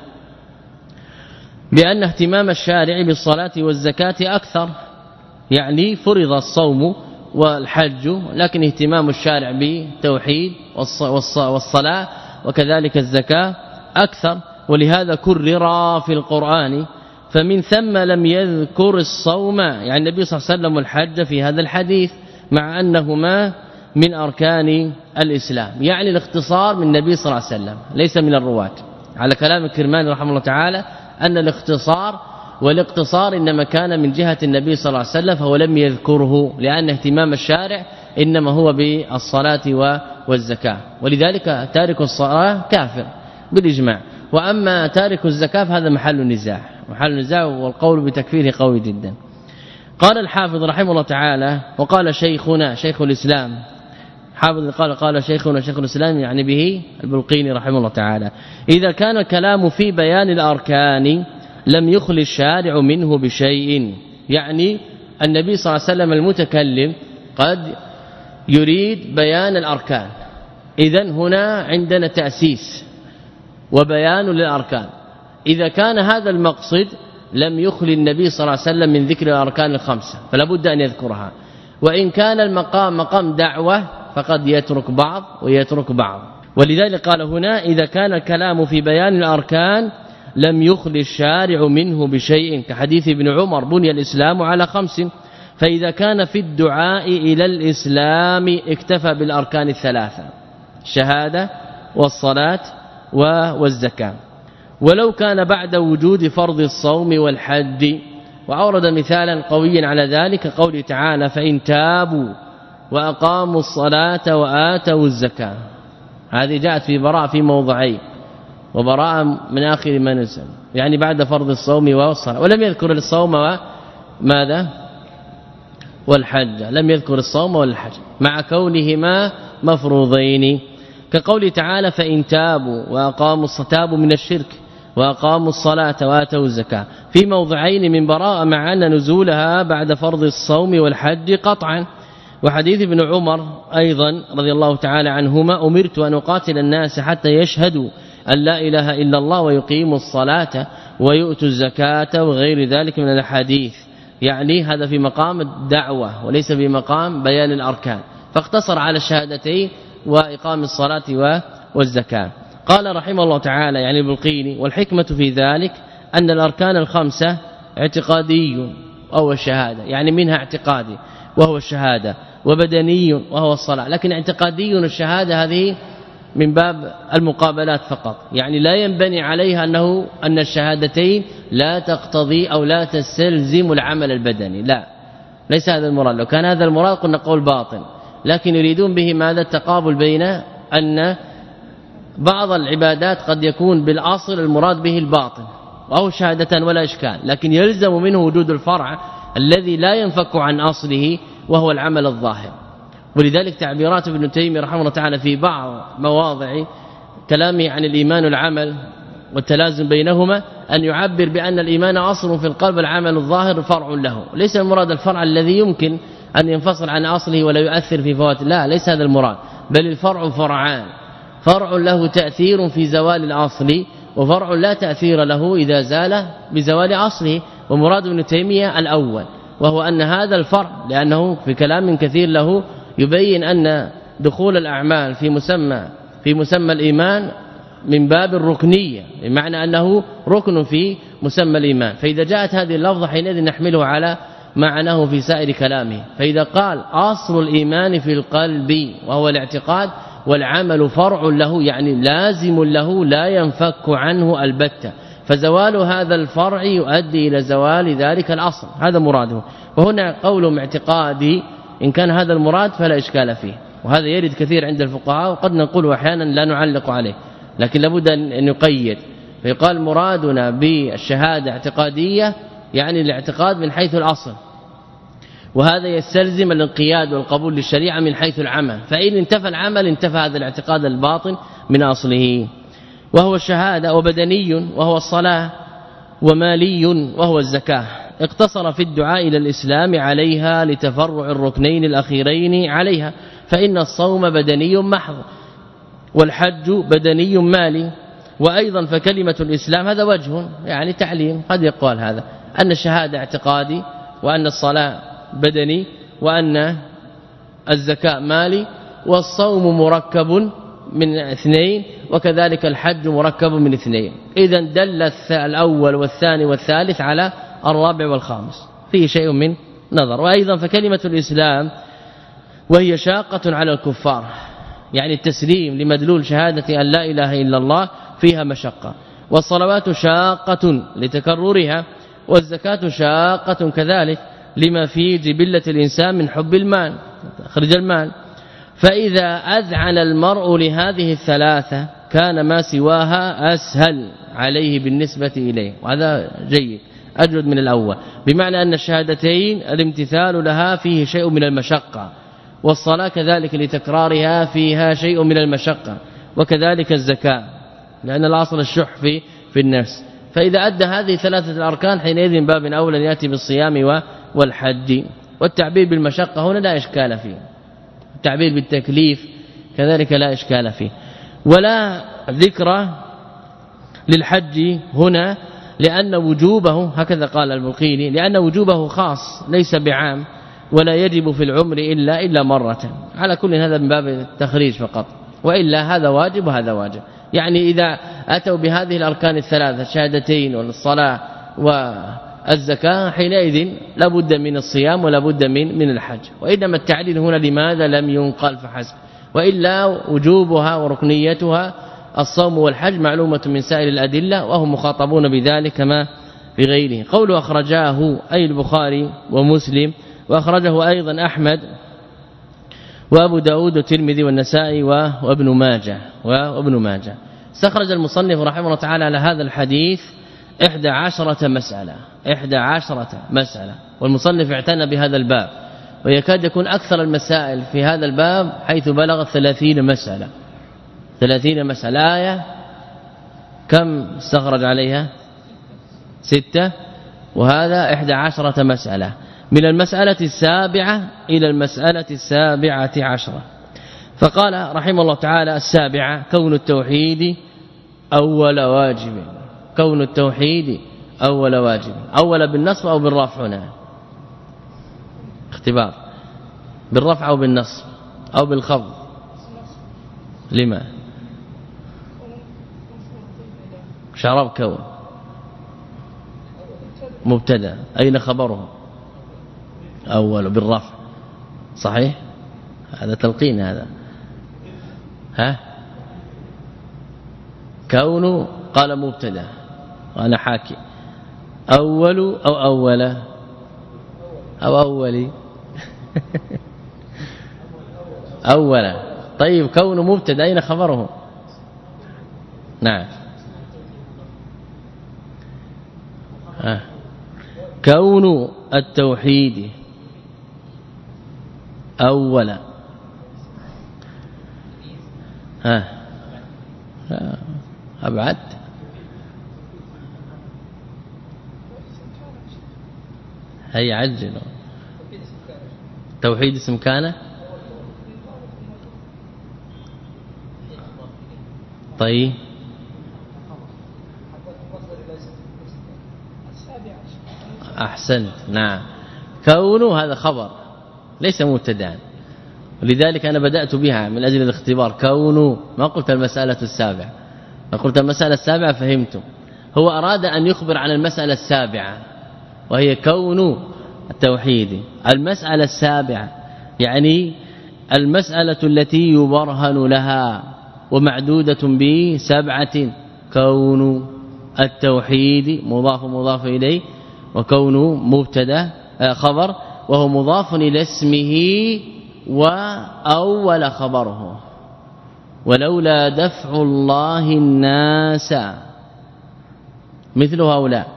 بأن اهتمام الشارع بالصلاة والزكاة أكثر، يعني فرض الصوم والحج، لكن اهتمام الشارع بالتوحيد والصلاة وكذلك الزكاة أكثر، ولهذا كرر في القرآن. فمن ثم لم يذكر الصوم، يعني النبي صلى الله عليه وسلم، والحج في هذا الحديث، مع أنهما من أركان الإسلام، يعني الاختصار من النبي صلى الله عليه وسلم ليس من الرواة، على كلام الكرماني رحمه الله تعالى أن الاختصار والاقتصار إنما كان من جهة النبي صلى الله عليه وسلم، فهو لم يذكره، لأن اهتمام الشارع إنما هو بالصلاة والزكاة، ولذلك تارك الصلاة كافر بالإجماع. وأما تارك الزكاة فهذا محل نزاع محل نزاع والقول بتكفيره قوي جدا. قال الحافظ رحمه الله تعالى وقال شيخنا شيخ الإسلام، حافظ قال قال شيخنا شيخ الإسلام يعني به البلقيني رحمه الله تعالى: إذا كان الكلام في بيان الأركان لم يخل الشارع منه بشيء، يعني النبي صلى الله عليه وسلم المتكلم قد يريد بيان الأركان، إذن هنا عندنا تأسيس وبيان للأركان. إذا كان هذا المقصد لم يخل النبي صلى الله عليه وسلم من ذكر الأركان الخمسة فلا بد أن يذكرها، وإن كان المقام مقام دعوة فقد يترك بعض ويترك بعض. ولذلك قال هنا: إذا كان الكلام في بيان الأركان لم يخل الشارع منه بشيء، كحديث ابن عمر: بني الإسلام على خمس، فإذا كان في الدعاء إلى الإسلام اكتفى بالأركان الثلاثة: الشهادة والصلاة والزكاة. ولو كان بعد وجود فرض الصوم والحج. وأورد مثالا قويا على ذلك قوله تعالى: فإن تابوا وأقاموا الصلاة وآتوا الزكاة. هذه جاءت في براء في موضعين، وبراء من آخر ما نزل، يعني بعد فرض الصوم والصلاة، ولم يذكر الصوم وماذا والحج، لم يذكر الصوم والحج مع كونهما مفروضين، كقوله تعالى: فإن تابوا وأقاموا الصلاة من الشرك وأقاموا الصلاة وآتوا الزكاة، في موضعين من براءة، مع أن نزولها بعد فرض الصوم والحج قطعا. وحديث ابن عمر أيضا رضي الله تعالى عنهما: أمرت أن أقاتل الناس حتى يشهدوا أن لا إله إلا الله ويقيموا الصلاة ويؤتوا الزكاة وغير ذلك من الأحاديث، يعني هذا في مقام الدعوة وليس في مقام بيان الأركان، فاقتصر على الشهادتين وإقام الصلاة والزكاة. قال رحمه الله تعالى يعني البلقيني: والحكمة في ذلك أن الأركان الخمسة اعتقادي وهو الشهادة، يعني منها اعتقادي وهو الشهادة، وبدني وهو الصلاة، لكن اعتقادي الشهادة هذه من باب المقابلات فقط، يعني لا ينبني عليها أنه أن الشهادتين لا تقتضي أو لا تستلزم العمل البدني، لا، ليس هذا المراد. لو كان هذا المراد قلنا قول باطل، لكن يريدون به ماذا؟ التقابل بين أن بعض العبادات قد يكون بالأصل المراد به الباطن أو شهادة ولا إشكال، لكن يلزم منه وجود الفرع الذي لا ينفك عن أصله وهو العمل الظاهر. ولذلك تعبيرات ابن تيمية رحمه الله تعالى في بعض مواضع كلامه عن الإيمان والعمل والتلازم بينهما أن يعبر بأن الإيمان أصل في القلب والعمل الظاهر فرع له، ليس المراد الفرع الذي يمكن أن ينفصل عن أصله ولا يؤثر في فوات، لا، ليس هذا المراد، بل الفرع فرعان: فرع له تأثير في زوال الأصل، وفرع لا تأثير له إذا زال بزوال أصله. ومراد ابن تيمية الأول، وهو أن هذا الفرع، لأنه في كلام كثير له يبين أن دخول الأعمال في مسمى في مسمى الإيمان من باب الركنية، بمعنى أنه ركن في مسمى الإيمان، فإذا جاءت هذه اللفظة حينئذ نحمله على معناه في سائر كلامه. فإذا قال أصل الإيمان في القلب وهو الاعتقاد، والعمل فرع له يعني لازم له لا ينفك عنه البتة، فزوال هذا الفرع يؤدي إلى زوال ذلك الأصل، هذا مراده. وهنا قولهم اعتقادي، إن كان هذا المراد فلا إشكال فيه، وهذا يرد كثير عند الفقهاء، وقد نقول أحيانا لا نعلق عليه، لكن لابد أن نقيد، فيقال مرادنا بالشهادة اعتقادية يعني الاعتقاد من حيث الأصل، وهذا يستلزم الانقياد والقبول للشريعة من حيث العمل، فإن انتفى العمل انتفى هذا الاعتقاد الباطن من أصله، وهو الشهادة، وبدني وهو الصلاة، ومالي وهو الزكاة. اقتصر في الدعاء إلى الإسلام عليها لتفرع الركنين الأخيرين عليها، فإن الصوم بدني محض والحج بدني مالي. وأيضا فكلمة الإسلام هذا وجه يعني تعليم، قد يقال هذا أن الشهادة اعتقادي، وأن الصلاة بدني، وأن الزكاة مالي، والصوم مركب من اثنين، وكذلك الحج مركب من اثنين. إذن دل الأول والثاني والثالث على الرابع والخامس، فيه شيء من نظر. وأيضا فكلمة الإسلام وهي شاقة على الكفار، يعني التسليم لمدلول شهادة أن لا إله إلا الله فيها مشقة، والصلوات شاقة لتكررها، والزكاة شاقة كذلك لما في جبلة الإنسان من حب المال، تخرج المال. فإذا أذعن المرء لهذه الثلاثة كان ما سواها أسهل عليه بالنسبة إليه، وهذا جيد أجود من الأول، بمعنى أن الشهادتين الامتثال لها فيه شيء من المشقة، والصلاة كذلك لتكرارها فيها شيء من المشقة، وكذلك الزكاة لأن الأصل الشح في في النفس. فإذا أدى هذه ثلاثة الأركان حينئذ باب أولى يأتي بالصيام والحج. والتعبير بالمشقة هنا لا إشكال فيه، التعبير بالتكليف كذلك لا إشكال فيه. ولا ذكر للحج هنا لأن وجوبه هكذا قال البلقيني، لأن وجوبه خاص ليس بعام، ولا يجب في العمر إلا إلا مرة. على كل هذا من باب التخريج فقط، وإلا هذا واجب وهذا واجب. يعني إذا أتوا بهذه الأركان الثلاثة الشهادتين والصلاة والزكاة حينئذ لابد من الصيام ولا بد من من الحج. وإنما التعليل هنا لماذا لم ينقل فحسب، وإلا وجوبها وركنيتها الصوم والحج معلومة من سائر الأدلة، وهم مخاطبون بذلك كما بغيره. قول أخرجاه أي البخاري ومسلم، وأخرجه أيضا أحمد وأبو داود والترمذي والنسائي وابن ماجه وابن ماجه. استخرج المصنف رحمه الله تعالى على هذا الحديث إحدى عشرة مسألة إحدى عشرة مسألة والمصنف اعتنى بهذا الباب، ويكاد يكون أكثر المسائل في هذا الباب حيث بلغت ثلاثين مسألة ثلاثين مسألة. آية كم استخرج عليها؟ ستة، وهذا إحدى عشرة مسألة، من المسألة السابعة إلى المسألة السابعة عشرة. فقال رحمه الله تعالى السابعة كون التوحيد أول واجب، كون التوحيد أول واجب، أول بالنصب أو بالرفع؟ هنا اختبار، بالرفع أو بالنصب أو بالخفض؟ لما؟ شراب كون مبتدا، أين خبره؟ أول بالرفع، صحيح؟ هذا تلقين هذا. ها كون قال مبتدا وأنا حاكي، أول أو أول أو أولي أولا. طيب كون مبتدا أين خبره؟ نعم ها كون التوحيد أولا. ها أبعد هيا عجلوا. توحيد اسم كان. طيب أحسنت، نعم. كون هذا خبر ليس مبتدا، ولذلك أنا بدأت بها من أجل الاختبار. كون ما قلت المسألة السابعة، ما قلت المسألة السابعة فهمت. هو أراد أن يخبر عن المسألة السابعة وهي كون التوحيد. المسألة السابعة يعني المسألة التي يبرهن لها ومعدودة بسبعة. كون التوحيد مضاف مضاف إليه، وكون مبتدا خبر وهو مضاف إلى اسمه وأول خبره. ولولا دفع الله الناس مثل هؤلاء،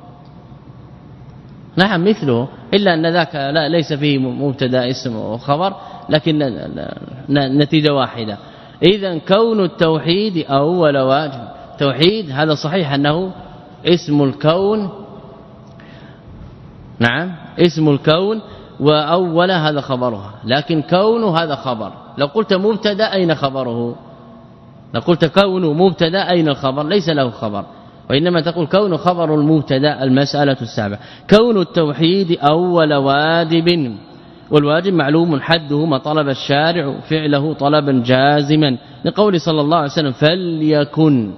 نعم مثله، إلا أن ذاك لا ليس فيه مبتدا اسم وخبر، لكن نتيجة واحدة. إذن كون التوحيد أول واجب. توحيد هذا صحيح أنه اسم الكون، نعم اسم الكون، وأول هذا خبرها، لكن كون هذا خبر. لو قلت مبتدا أين خبره؟ لو قلت كون مبتدا أين الخبر؟ ليس له خبر، وإنما تقول كون خبر المبتدا. المسألة السابعة كون التوحيد أول واجب، والواجب معلوم حده ما طلب الشارع فعله طلبا جازما، لقول صلى الله عليه وسلم فليكن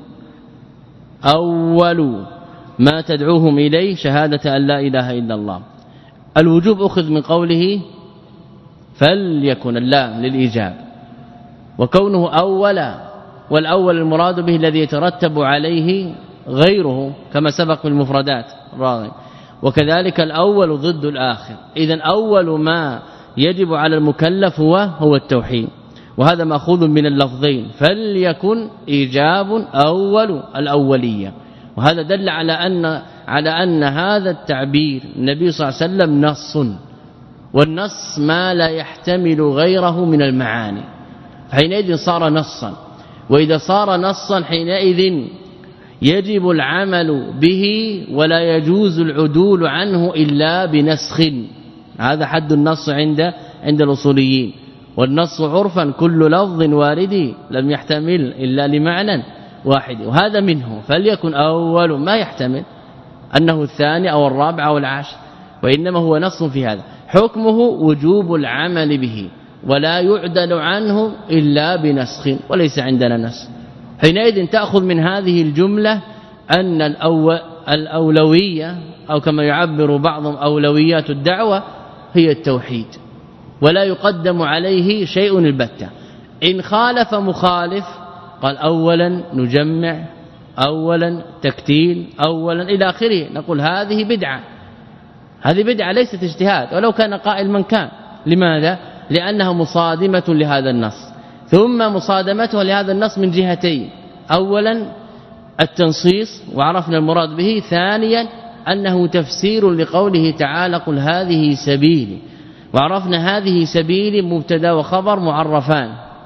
أول ما تدعوهم إليه شهادة أن لا إله إلا الله. الوجوب أخذ من قوله فليكن اللام للإيجاب، وكونه أولا، والأول المراد به الذي يترتب عليه غيره كما سبق في المفردات الراغب، وكذلك الأول ضد الآخر. إذن أول ما يجب على المكلف هو هو التوحيد. وهذا ماخوذ من اللفظين فليكن إيجاب أول الأولية. وهذا دل على أن على أن هذا التعبير النبي صلى الله عليه وسلم نص، والنص ما لا يحتمل غيره من المعاني، حينئذ صار نصا. وإذا صار نصا حينئذ يجب العمل به ولا يجوز العدول عنه إلا بنسخ. هذا حد النص عند عند الاصوليين. والنص عرفا كل لفظ وارد لم يحتمل إلا لمعنى واحد، وهذا منه. فليكن أول ما يحتمل أنه الثاني أو الرابع أو العاشر، وإنما هو نص في هذا. حكمه وجوب العمل به ولا يعدل عنه إلا بنسخ، وليس عندنا نسخ. حينئذ تأخذ من هذه الجملة أن الأول الأولوية أو كما يعبر بعضهم أولويات الدعوة هي التوحيد، ولا يقدم عليه شيء البتة. إن خالف مخالف قال أولا نجمع، أولا تكتيل، أولا إلى آخره، نقول هذه بدعة، هذه بدعة ليست اجتهاد ولو كان قائل من كان. لماذا؟ لأنها مصادمة لهذا النص، ثم مصادمتها لهذا النص من جهتين: أولا التنصيص وعرفنا المراد به، ثانيا أنه تفسير لقوله تعالى قل هذه سبيلي، وعرفنا هذه سبيلي مبتدا وخبر معرفان،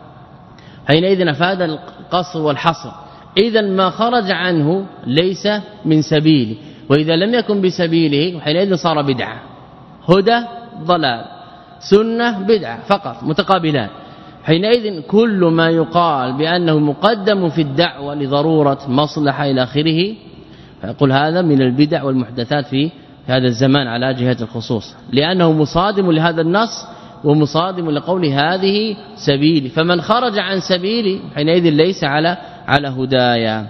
حينئذ افاد القصر والحصر. إذا ما خرج عنه ليس من سبيله، وإذا لم يكن بسبيله حينئذ صار بدعة. هدى ضلال، سنة بدعة فقط متقابلان. حينئذ كل ما يقال بأنه مقدم في الدعوة لضرورة مصلحة إلى آخره فيقول هذا من البدع والمحدثات في هذا الزمان على جهة الخصوص، لأنه مصادم لهذا النص ومصادم لقول هذه سبيلي. فمن خرج عن سبيلي حينئذ ليس على على هدايا.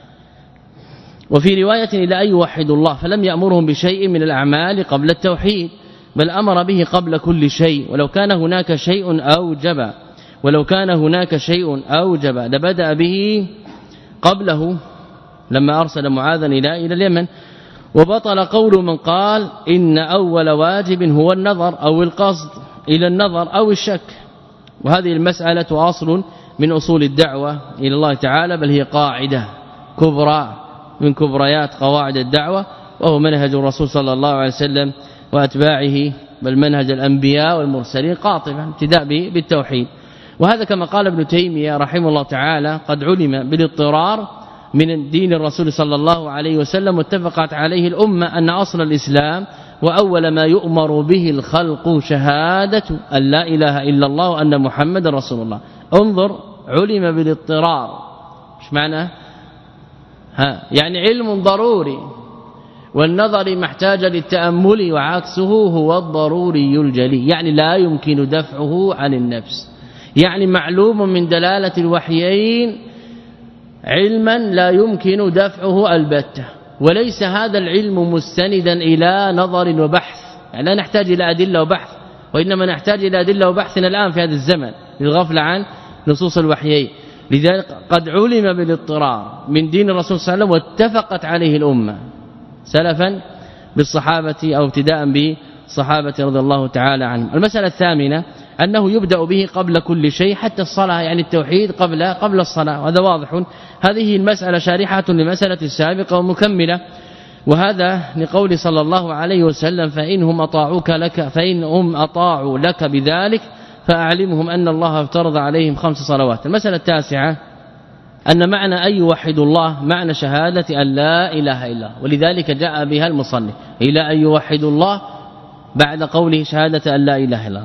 وفي رواية إلى أن يوحدوا الله فلم يأمرهم بشيء من الأعمال قبل التوحيد، بل أمر به قبل كل شيء. ولو كان هناك شيء أوجب ولو كان هناك شيء أوجب لبدأ به قبله لما أرسل معاذا إلى إلى اليمن. وبطل قول من قال إن أول واجب هو النظر أو القصد إلى النظر أو الشك. وهذه المسألة أصل من أصول الدعوة إلى الله تعالى، بل هي قاعدة كبرى من كبريات قواعد الدعوة، وهو منهج الرسول صلى الله عليه وسلم وأتباعه، بل منهج الأنبياء والمرسلين قاطبا ابتداء بالتوحيد. وهذا كما قال ابن تيمية رحمه الله تعالى قد علم بالاضطرار من دين الرسول صلى الله عليه وسلم، واتفقت عليه الأمة أن أصل الإسلام وأول ما يؤمر به الخلق شهادة أن لا إله إلا الله وأن محمد رسول الله. انظر، علم بالاضطرار، ايش معنى؟ ها يعني علم ضروري، والنظر محتاج للتأمل، وعكسه هو الضروري الجلي، يعني لا يمكن دفعه عن النفس، يعني معلوم من دلالة الوحيين علما لا يمكن دفعه البتة. وليس هذا العلم مستندا إلى نظر وبحث، يعني لا نحتاج إلى أدلة وبحث، وإنما نحتاج إلى أدلة وبحثنا الآن في هذا الزمن للغفلة عن نصوص الوحيين. لذلك قد علم بالاضطرار من دين الرسول صلى الله عليه وسلم واتفقت عليه الأمة سلفا بالصحابة أو ابتداء بالصحابة رضي الله تعالى عنهم. المسألة الثامنة أنه يبدأ به قبل كل شيء حتى الصلاة، يعني التوحيد قبل قبل الصلاة، وهذا واضح. هذه المسألة شارحة للمسألة السابقة ومكملة، وهذا لقول صلى الله عليه وسلم فإنهم أطاعوك لك فإنهم أطاعوا لك بذلك فأعلمهم أن الله افترض عليهم خمس صلوات. المسألة التاسعة أن معنى أن يوحدوا الله معنى شهادة أن لا إله إلا الله، ولذلك جاء بها المصنف إلى أن يوحدوا الله بعد قوله شهادة أن لا إله إلا الله.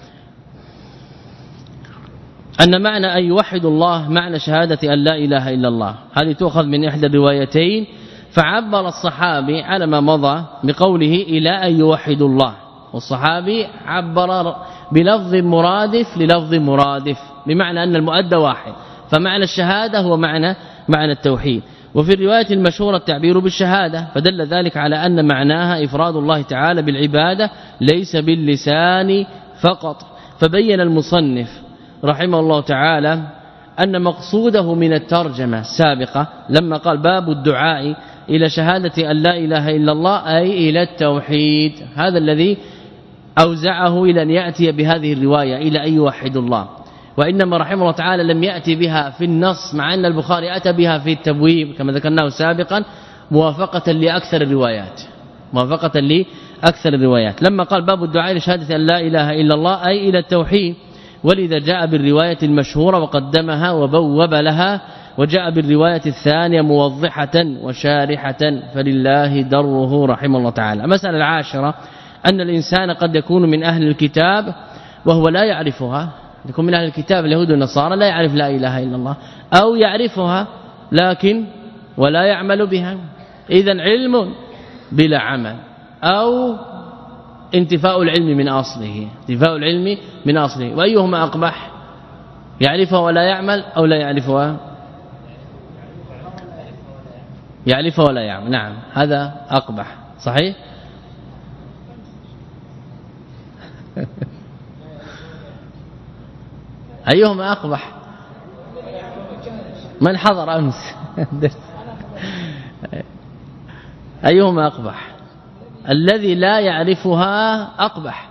أن معنى أن يوحدوا الله معنى شهادة أن لا إله إلا الله، هذه تؤخذ من إحدى الروايتين. فعبر الصحابي على ما مضى بقوله إلى أن يوحدوا الله، والصحابي عبر بلفظ مرادف للفظ مرادف، بمعنى أن المؤدى واحد، فمعنى الشهادة هو معنى معنى التوحيد. وفي الرواية المشهورة التعبير بالشهادة، فدل ذلك على أن معناها إفراد الله تعالى بالعبادة ليس باللسان فقط. فبين المصنف رحمه الله تعالى أن مقصوده من الترجمة السابقة لما قال باب الدعاء إلى شهادة أن لا إله إلا الله أي إلى التوحيد، هذا الذي أوزعه إلى أن يأتي بهذه الرواية إلى أن يوحد الله، وإنما رحمه الله تعالى لم يأتي بها في النص، مع أن البخاري أتى بها في التبويب كما ذكرناه سابقا موافقة لأكثر الروايات موافقة لأكثر الروايات لما قال باب الدعاء لشهادة أن لا إله إلا الله أي إلى التوحيد، ولذا جاء بالرواية المشهورة وقدمها وبوب لها، وجاء بالرواية الثانية موضحة وشارحة فلله دره رحمه الله تعالى. المسألة العاشرة أن الإنسان قد يكون من أهل الكتاب وهو لا يعرفها، يكون من أهل الكتاب اليهود والنصارى لا يعرف لا إله إلا الله، أو يعرفها لكن ولا يعمل بها، إذن علم بلا عمل، أو انتفاء العلم من أصله انتفاء العلم من أصله وأيهما أقبح؟ يعرفها ولا يعمل أو لا يعرفها؟ يعرفها ولا يعمل، نعم هذا أقبح صحيح. أيهما أقبح؟ من حضر أمس أيهما أقبح؟ الذي لا يعرفها أقبح،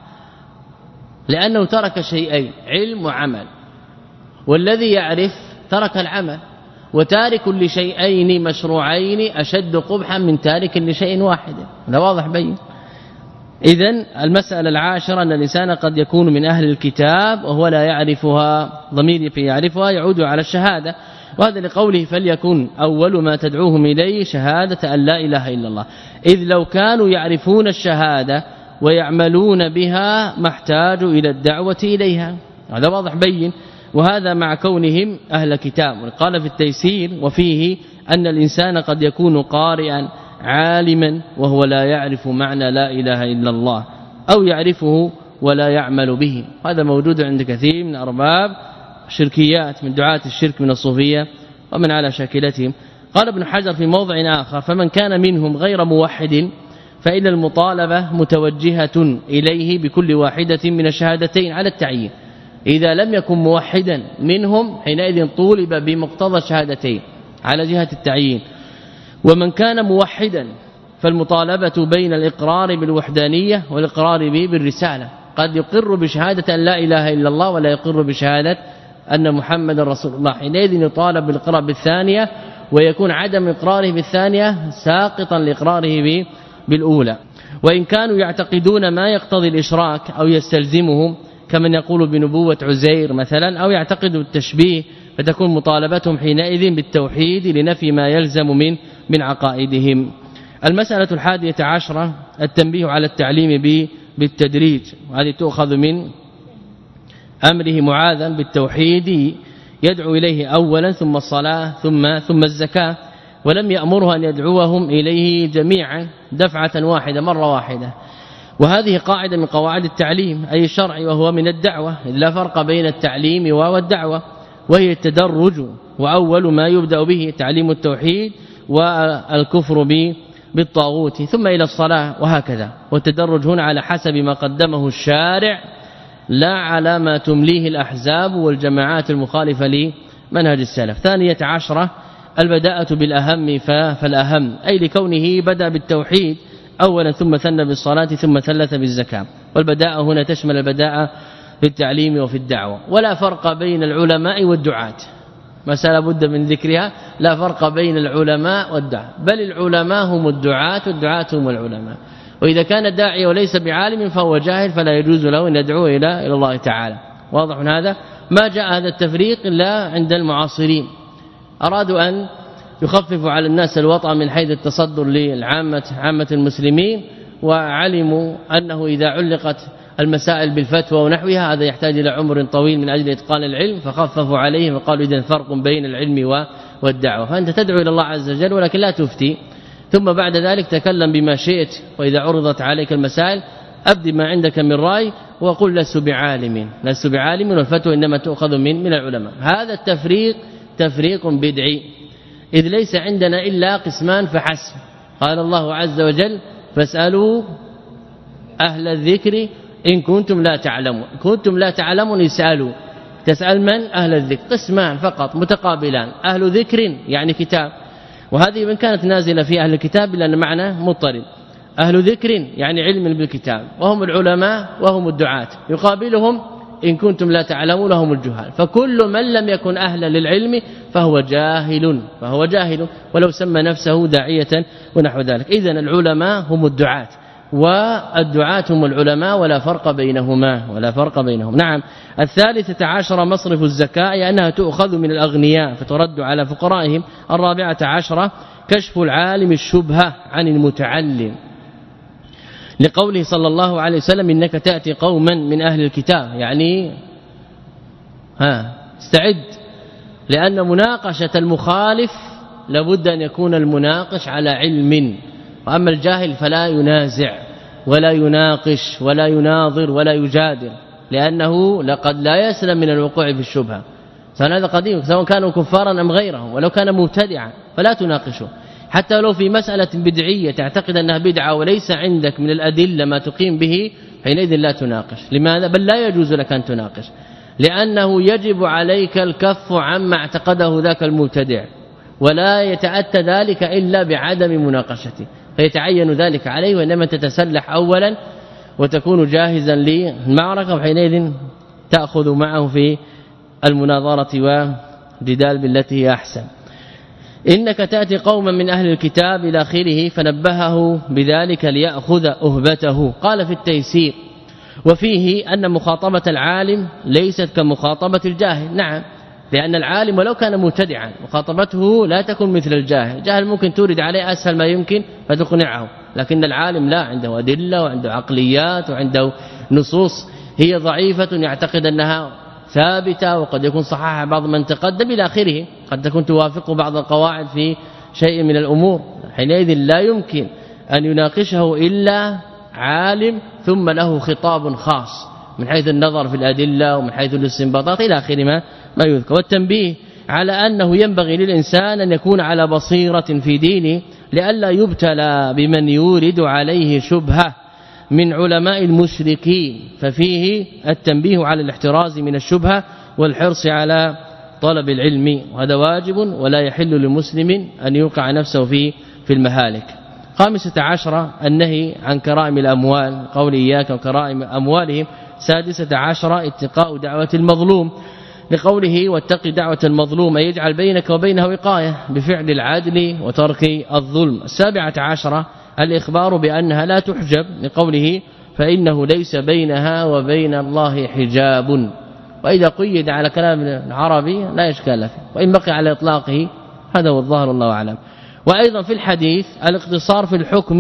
لأنه ترك شيئين علم وعمل، والذي يعرف ترك العمل، وتارك لشيئين مشروعين أشد قبحا من تارك لشيء واحد. هذا واضح بين. إذن المسألة العاشرة أن الإنسان قد يكون من أهل الكتاب وهو لا يعرفها، ضمير في يعرفها يعود على الشهادة، وهذا لقوله فليكن أول ما تدعوهم إليه شهادة أن لا إله إلا الله، إذ لو كانوا يعرفون الشهادة ويعملون بها ما احتاجوا إلى الدعوة إليها. هذا واضح بين، وهذا مع كونهم أهل كتاب. قال في التيسير وفيه أن الإنسان قد يكون قارئا عالما وهو لا يعرف معنى لا إله إلا الله، أو يعرفه ولا يعمل به. هذا موجود عند كثير من أرباب شركيات من دعاة الشرك من الصوفية ومن على شاكلتهم. قال ابن حجر في موضع آخر فمن كان منهم غير موحد فإن المطالبة متوجهة إليه بكل واحدة من الشهادتين على التعيين. إذا لم يكن موحدا منهم حينئذ طولب بمقتضى الشهادتين على جهة التعيين. ومن كان موحدا فالمطالبة بين الإقرار بالوحدانية والإقرار به بالرسالة، قد يقر بشهادة أن لا إله إلا الله ولا يقر بشهادة أن محمد رسول الله، حينئذ يطالب بالإقرار بالثانية، ويكون عدم إقراره بالثانية ساقطا لإقراره به بالأولى. وإن كانوا يعتقدون ما يقتضي الإشراك أو يستلزمهم كمن يقول بنبوة عزير مثلا، أو يعتقد بالتشبيه، فتكون مطالبتهم حينئذ بالتوحيد لنفي ما يلزم من من عقائدهم. المسألة الحادية عشرة التنبيه على التعليم به بالتدريج، وهذه تؤخذ من أمره معاذا بالتوحيد يدعو إليه أولا ثم الصلاة ثم ثم الزكاة، ولم يأمره أن يدعوهم إليه جميعا دفعة واحدة مرة واحدة. وهذه قاعدة من قواعد التعليم أي الشرعي، وهو من الدعوة، لا فرق بين التعليم والدعوة، وهي التدرج، وأول ما يبدأ به تعليم التوحيد والكفر به بالطاغوت ثم إلى الصلاة، وهكذا. والتدرج هنا على حسب ما قدمه الشارع لا على ما تمليه الأحزاب والجماعات المخالفة لمنهج السلف. ثانية عشرة البداءة بالأهم فالأهم، أي لكونه بدأ بالتوحيد أولا ثم ثنى بالصلاة ثم ثلث بالزكاة. والبداءة هنا تشمل البداءة في التعليم وفي الدعوة، ولا فرق بين العلماء والدعاة، مسألة بد من ذكرها، لا فرق بين العلماء والدعاة، بل العلماء هم الدعاة والدعاة هم العلماء. وإذا كان الداعي وليس بعالم فهو جاهل فلا يجوز له أن يدعو إلى إلى الله تعالى. واضح هذا؟ ما جاء هذا التفريق إلا عند المعاصرين، أرادوا أن يخففوا على الناس الوطأ من حيث التصدر للعامة عامة المسلمين، وعلموا أنه إذا علقت المسائل بالفتوى ونحوها هذا يحتاج إلى عمر طويل من أجل إتقان العلم، فخففوا عليهم وقالوا إذن فرق بين العلم والدعوة، فأنت تدعو إلى الله عز وجل ولكن لا تفتي، ثم بعد ذلك تكلم بما شئت، وإذا عرضت عليك المسائل أبدي ما عندك من رأي وقل لست بعالم لست بعالم والفتوى إنما تؤخذ من من العلماء. هذا التفريق تفريق بدعي، إذ ليس عندنا إلا قسمان فحسب. قال الله عز وجل فاسألوا أهل الذكر إن كنتم لا تعلمون، كنتم لا تعلمون يسألوا، تسأل من؟ أهل الذكر، قسمان فقط متقابلان، أهل ذكر يعني كتاب، وهذه من كانت نازلة في أهل الكتاب لأن معنى مضطرب. أهل ذكر يعني علم بالكتاب، وهم العلماء وهم الدعاة، يقابلهم إن كنتم لا تعلمون هم الجهال. فكل من لم يكن أهلا للعلم فهو جاهل فهو جاهل ولو سمى نفسه داعية ونحو ذلك. إذن العلماء هم الدعاة والدعاة هم العلماء ولا فرق بينهما ولا فرق بينهم. نعم. الثالثة عشرة مصرف الزكاة أنها تؤخذ من الأغنياء فترد على فقرائهم. الرابعة عشرة كشف العالم الشبهة عن المتعلم، لقوله صلى الله عليه وسلم إنك تأتي قوما من أهل الكتاب، يعني ها استعد، لأن مناقشة المخالف لابد أن يكون المناقش على علم، وأما الجاهل فلا ينازع ولا يناقش ولا يناظر ولا يجادل، لأنه لقد لا يسلم من الوقوع في الشبهة. هذا قديم سواء كانوا كفارا أم غيرهم، ولو كان مبتدعا فلا تناقشه، حتى لو في مسألة بدعية تعتقد أنها بدعة وليس عندك من الأدلة ما تقيم به، حينئذ لا تناقش. لماذا؟ بل لا يجوز لك أن تناقش، لأنه يجب عليك الكف عما اعتقده ذاك المبتدع، ولا يتأتى ذلك إلا بعدم مناقشته، فيتعين ذلك عليه، وإنما تتسلح أولا وتكون جاهزا للمعركة، وحينئذ تأخذ معه في المناظرة وجدال بالتي هي أحسن. إنك تأتي قوما من أهل الكتاب إلى آخره، فنبهه بذلك ليأخذ أهبته. قال في التيسير وفيه أن مخاطبة العالم ليست كمخاطبة الجاهل. نعم، لأن العالم ولو كان مبتدعا مخاطبته لا تكون مثل الجاهل، الجاهل ممكن تورد عليه أسهل ما يمكن فتقنعه، لكن العالم لا، عنده أدلة وعنده عقليات وعنده نصوص هي ضعيفة يعتقد أنها ثابتة، وقد يكون صححها بعض من تقدم إلى آخره، قد تكون توافق بعض القواعد في شيء من الأمور، حينئذ لا يمكن أن يناقشه إلا عالم ثم له خطاب خاص من حيث النظر في الأدلة ومن حيث الاستنباطات إلى آخر ما ما يذكر. والتنبيه على أنه ينبغي للإنسان أن يكون على بصيرة في دينه لئلا يبتلى بمن يورد عليه شبهة من علماء المشركين، ففيه التنبيه على الاحتراز من الشبهة والحرص على طلب العلم، وهذا واجب ولا يحل لمسلم أن يوقع نفسه في في المهالك. خامسة عشرة النهي عن كرائم الأموال، قول إياك وكرائم أموالهم. سادسة عشرة اتقاء دعوة المظلوم، لقوله واتق دعوة المظلوم، أي يجعل بينك وبينه وقاية بفعل العدل وترك الظلم. السابعة عشرة الإخبار بأنها لا تحجب، لقوله فإنه ليس بينها وبين الله حجاب. وإذا قيد على كلام العربي لا إشكال فيه، وإن بقي على إطلاقه هذا هو الظاهر الله أعلم. وأيضا في الحديث الاقتصار في الحكم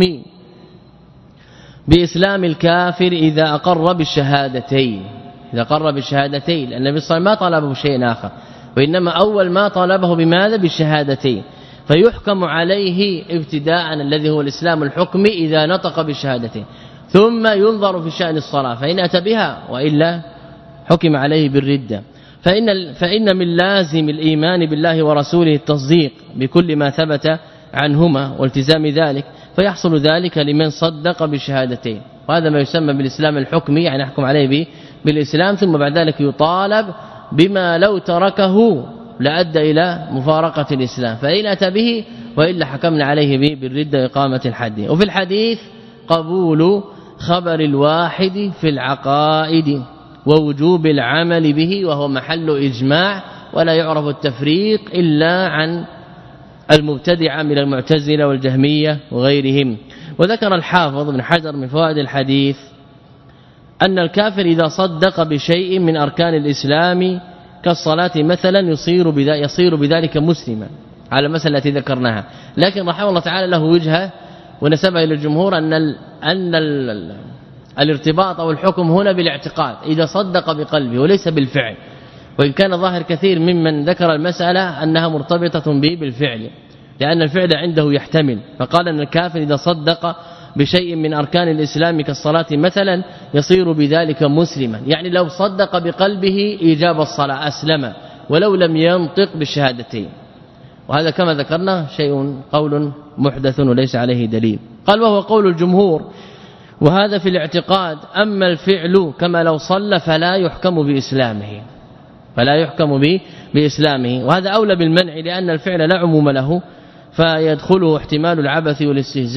بإسلام الكافر إذا أقر بالشهادتين، إذا أقر بالشهادتين، لأن النبي صلى الله عليه وسلم ما طلبه شيء آخر، وإنما أول ما طلبه بماذا؟ بالشهادتين، فيحكم عليه ابتداء الذي هو الإسلام الحكمي إذا نطق بالشهادتين، ثم ينظر في شأن الصلاة، فإن أتى بها وإلا حكم عليه بالردة. فإن, فإن من لازم الإيمان بالله ورسوله التصديق بكل ما ثبت عنهما والتزام ذلك، فيحصل ذلك لمن صدق بالشهادتين، وهذا ما يسمى بالإسلام الحكمي، يعني يحكم عليه به بالإسلام، ثم بعد ذلك يطالب بما لو تركه لأدى إلى مفارقة الإسلام، فإن أتى به وإلا حكمنا عليه به بالردة إقامة الحد. وفي الحديث قبول خبر الواحد في العقائد ووجوب العمل به، وهو محل إجماع، ولا يعرف التفريق إلا عن المبتدعة من المعتزلة والجهمية وغيرهم. وذكر الحافظ ابن حجر من فوائد الحديث أن الكافر إذا صدق بشيء من أركان الإسلام كالصلاة مثلا يصير بذلك يصير بذلك مسلما على المسألة التي ذكرناها، لكن رحمه الله تعالى له وجهه ونسبه إلى الجمهور أن ال أن ال الارتباط أو الحكم هنا بالاعتقاد إذا صدق بقلبه وليس بالفعل، وإن كان ظاهر كثير ممن ذكر المسألة أنها مرتبطة به بالفعل، لأن الفعل عنده يحتمل، فقال أن الكافر إذا صدق بشيء من أركان الإسلام كالصلاة مثلا يصير بذلك مسلما، يعني لو صدق بقلبه إيجاب الصلاة أسلم ولو لم ينطق بالشهادتين، وهذا كما ذكرنا شيء قول محدث وليس عليه دليل. قال وهو قول الجمهور، وهذا في الاعتقاد. أما الفعل كما لو صلى فلا يحكم بإسلامه فلا يحكم به بإسلامه، وهذا أولى بالمنع، لأن الفعل لا عموم له، فيدخله احتمال العبث والاستهزاء،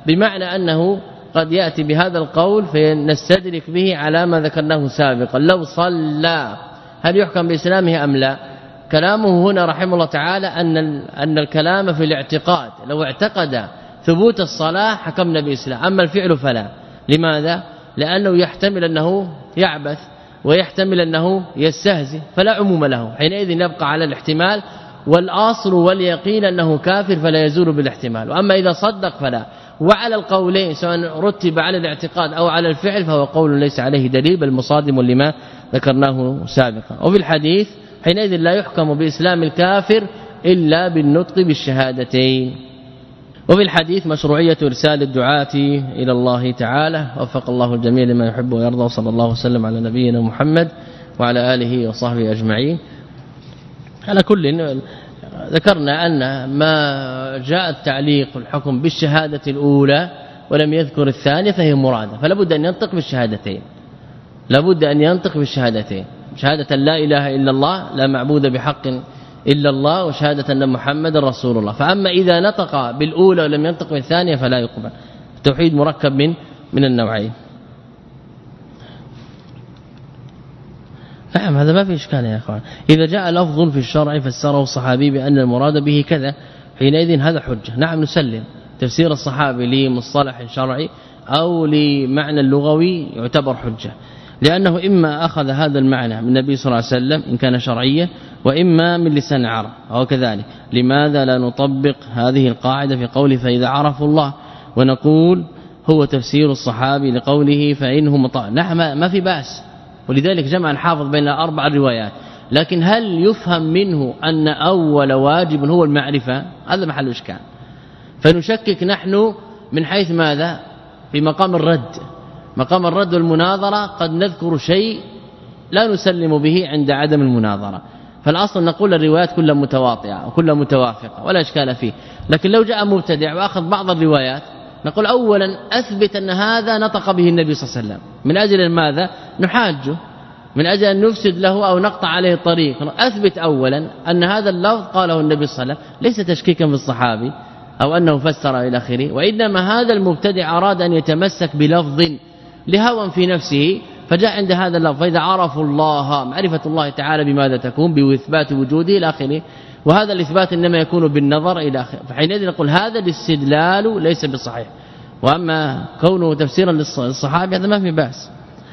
بمعنى أنه قد يأتي بهذا القول فنستدرك به على ما ذكرناه سابقا. لو صلى هل يحكم بإسلامه أم لا؟ كلامه هنا رحمه الله تعالى أن أن الكلام في الاعتقاد، لو اعتقد ثبوت الصلاة حكمنا بإسلام، أما الفعل فلا. لماذا؟ لأنه يحتمل أنه يعبث ويحتمل أنه يستهزئ فلا عموم له، حينئذ يبقى على الاحتمال، والأصل واليقين أنه كافر فلا يزول بالاحتمال. وأما إذا صدق فلا. وعلى القولين سواء رتب على الاعتقاد أو على الفعل فهو قول ليس عليه دليل بل مصادم لما ذكرناه سابقا. وفي الحديث حينئذ لا يحكم بإسلام الكافر إلا بالنطق بالشهادتين. وفي الحديث مشروعية إرسال الدعاة إلى الله تعالى، وفق الله الجميع لما يحب ويرضى، وصلى الله وسلم على نبينا محمد وعلى آله وصحبه أجمعين. على كل ذكرنا أن ما جاء التعليق الحكم بالشهادة الأولى ولم يذكر الثانية فهي مرادة، فلا بد أن ينطق بالشهادتين، لا بد أن ينطق بالشهادتين، شهادة لا إله إلا الله لا معبود بحق إلا الله، وشهادة أن محمد رسول الله. فأما إذا نطق بالأولى ولم ينطق بالثانية فلا يقبل. التوحيد مركب من من النوعين. نعم هذا ما في إشكال يا أخوان. إذا جاء لفظ في الشرع فسره الصحابي بأن المراد به كذا حينئذ هذا حجة، نعم نسلم. تفسير الصحابي لمصطلح شرعي أو لمعنى اللغوي يعتبر حجة، لأنه إما أخذ هذا المعنى من النبي صلى الله عليه وسلم إن كان شرعيا، وإما من لسان العرب أو كذلك. لماذا لا نطبق هذه القاعدة في قوله فإذا عرفوا الله، ونقول هو تفسير الصحابي لقوله فإنهم طاع؟ نعم ما في بأس، ولذلك جمع الحافظ بين أربع روايات. لكن هل يفهم منه أن أول واجب هو المعرفة؟ هذا محل إشكال. فنشكك نحن من حيث ماذا؟ في مقام الرد، مقام الرد والمناظرة قد نذكر شيء لا نسلم به عند عدم المناظرة. فالأصل نقول الروايات كلها متواطئة وكلها متوافقة ولا إشكال فيه. لكن لو جاء مبتدع وأخذ بعض الروايات نقول أولا أثبت أن هذا نطق به النبي صلى الله عليه وسلم، من أجل ماذا؟ نحاجه، من أجل أن نفسد له أو نقطع عليه الطريق. أثبت أولا أن هذا اللفظ قاله النبي صلى الله عليه وسلم، ليس تشكيكا في الصحابي أو أنه فسر إلى آخره، وإنما هذا المبتدع أراد أن يتمسك بلفظ لهوى في نفسه، فجاء عند هذا اللفظ فإذا عرفوا الله، معرفة الله تعالى بماذا تكون؟ بإثبات وجوده إلى آخره. وهذا الإثبات إنما يكون بالنظر إلى آخره. فحينئذ نقول هذا الاستدلال ليس بالصحيح. وأما كونه تفسيرا للصحابي هذا ما في بأس.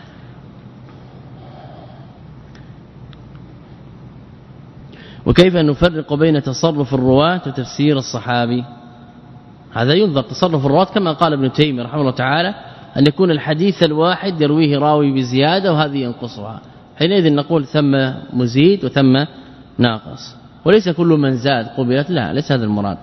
وكيف نفرق بين تصرف الرواة وتفسير الصحابي؟ هذا ينظر تصرف الرواة كما قال ابن تيمية رحمه الله تعالى أن يكون الحديث الواحد يرويه راوي بزيادة وهذه ينقصها، حينئذ نقول ثم مزيد وثم ناقص، وليس كل من زاد قبلت، لا ليس هذا المراد.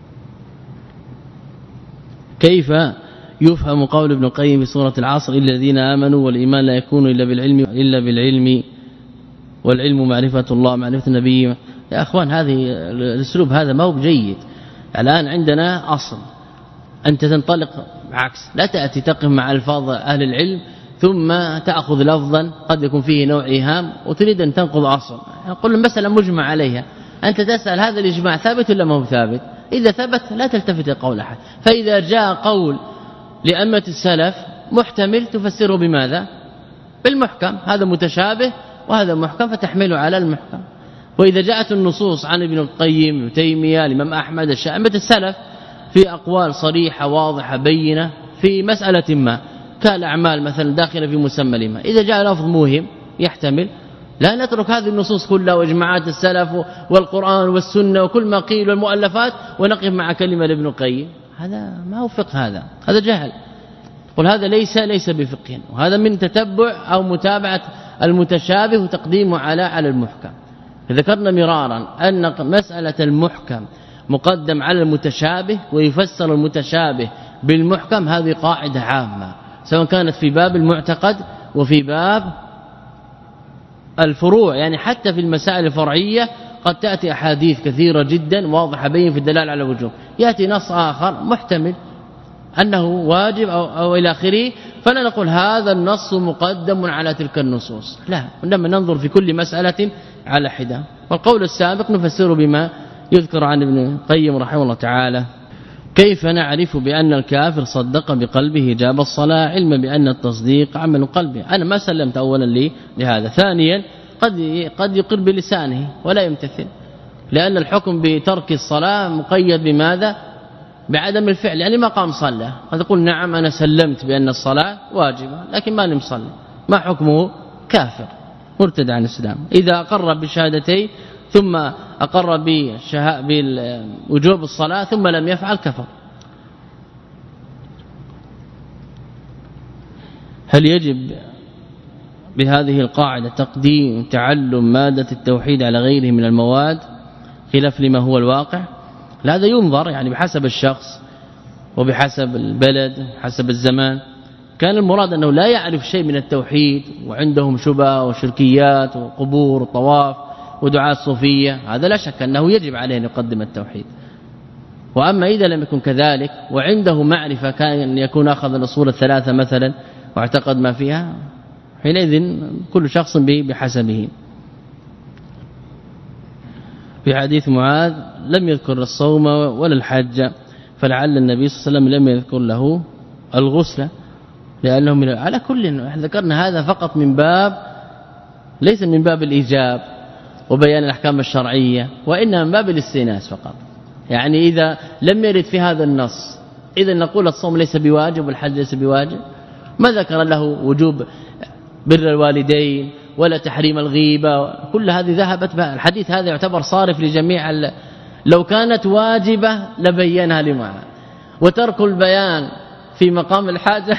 كيف يفهم قول ابن القيم في سورة العصر إلا الذين آمنوا والإيمان لا يكون إلا بالعلم إلا بالعلم والعلم معرفة الله معرفة النبي؟ يا أخوان هذه الأسلوب هذا ما هو جيد. الآن عندنا أصل أنت تنطلق عكس، لا تأتي تقف مع ألفاظ أهل العلم ثم تأخذ لفظا قد يكون فيه نوع إيهام وتريد أن تنقض أصل. نقول المسألة مجمع عليها، أنت تسأل هذا الإجماع ثابت ولا ما هو ثابت؟ إذا ثبت لا تلتفت لقول أحد. فإذا جاء قول لأمة السلف محتمل تفسره بماذا؟ بالمحكم، هذا متشابه وهذا محكم فتحمله على المحكم. وإذا جاءت النصوص عن ابن القيم ابن تيمية الإمام أحمد الشافعي السلف في أقوال صريحة واضحة بينة في مسألة ما كالأعمال مثلا داخلة في مسمى لما، إذا جاء لفظ موهم يحتمل، لا نترك هذه النصوص كلها واجماعات السلف والقرآن والسنة وكل ما قيل والمؤلفات ونقف مع كلمة لابن القيم. هذا ما هو فقه، هذا هذا جهل. قل هذا ليس ليس بفقه، وهذا من تتبع أو متابعة المتشابه وتقديمه على على المحكم. ذكرنا مرارا أن مسألة المحكم مقدم على المتشابه ويفسر المتشابه بالمحكم، هذه قاعدة عامة سواء كانت في باب المعتقد وفي باب الفروع. يعني حتى في المسائل الفرعية قد تأتي أحاديث كثيرة جدا واضحة بين في الدلالة على وجوب، يأتي نص آخر محتمل أنه واجب أو, أو إلى آخره، فلا نقول هذا النص مقدم على تلك النصوص، لا، إنما ننظر في كل مسألة على حدة. والقول السابق نفسره بما يذكر عن ابن القيم رحمه الله تعالى كيف نعرف بأن الكافر صدق بقلبه جاب الصلاة علما بأن التصديق عمل قلبه؟ أنا ما سلمت أولا لي لهذا. ثانيا قد قد يقر بلسانه ولا يمتثل، لأن الحكم بترك الصلاة مقيد بماذا؟ بعدم الفعل. يعني ما قام صلى قد يقول نعم أنا سلمت بأن الصلاة واجبة لكن ما لم يصلي، ما حكمه؟ كافر مرتد عن الإسلام. إذا أقر بالشهادتين ثم أقر بوجوب الصلاة ثم لم يفعل كفر. هل يجب بهذه القاعدة تقديم تعلم مادة التوحيد على غيره من المواد خلاف لما هو الواقع؟ لا، هذا ينظر يعني بحسب الشخص وبحسب البلد حسب الزمان. كان المراد أنه لا يعرف شيء من التوحيد وعندهم شبه وشركيات وقبور وطواف ودعاء الصوفية، هذا لا شك أنه يجب عليه أن يقدم التوحيد. وأما إذا لم يكن كذلك وعنده معرفة كان يكون أخذ الأصول الثلاثة مثلا واعتقد ما فيها، حينئذ كل شخص بحسبه. في حديث معاذ لم يذكر الصوم ولا الحج، فلعل النبي صلى الله عليه وسلم لم يذكر له الغسل لأنه من على كل. ذكرنا هذا فقط من باب ليس من باب الإيجاب وبيان الأحكام الشرعية، وإنما من باب الاستئناس فقط. يعني إذا لم يرد في هذا النص إذا نقول الصوم ليس بواجب والحج ليس بواجب، ما ذكر له وجوب بر الوالدين ولا تحريم الغيبة، كل هذه ذهبت بها. الحديث هذا يعتبر صارف لجميع ال... لو كانت واجبة لبينها لمعنى، وترك البيان في مقام الحاجة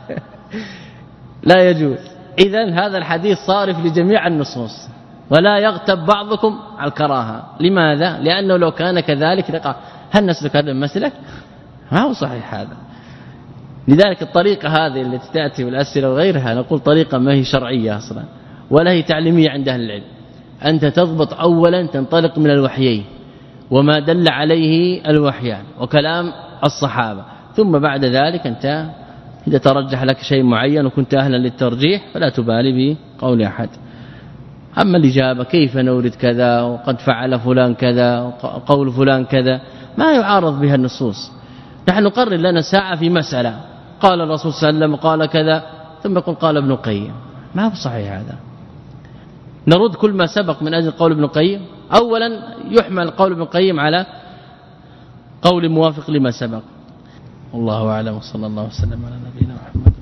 لا يجوز. إذن هذا الحديث صارف لجميع النصوص، ولا يغتب بعضكم على الكراهة. لماذا؟ لأنه لو كان كذلك لقى هل نسلك هذا المسلك؟ ما هو صحيح هذا. لذلك الطريقة هذه التي تأتي والأسئلة وغيرها نقول طريقة ما هي شرعية أصلا ولا هي تعليمية عند أهل العلم. أنت تضبط أولا تنطلق من الوحيين وما دل عليه الوحيان وكلام الصحابة، ثم بعد ذلك أنت إذا ترجح لك شيء معين وكنت أهلا للترجيح فلا تبالي بقول أحد. أما الإجابة كيف نورد كذا وقد فعل فلان كذا وقول فلان كذا ما يعارض بها النصوص. نحن نقرر لنا ساعة في مسألة قال الرسول صلى الله عليه وسلم قال كذا ثم يقول قال ابن القيم، ما هو صحيح هذا. نرد كل ما سبق من أجل قول ابن القيم. أولا يحمل قول ابن القيم على قول موافق لما سبق. والله أعلم وصلى الله وسلم على نبينا محمد.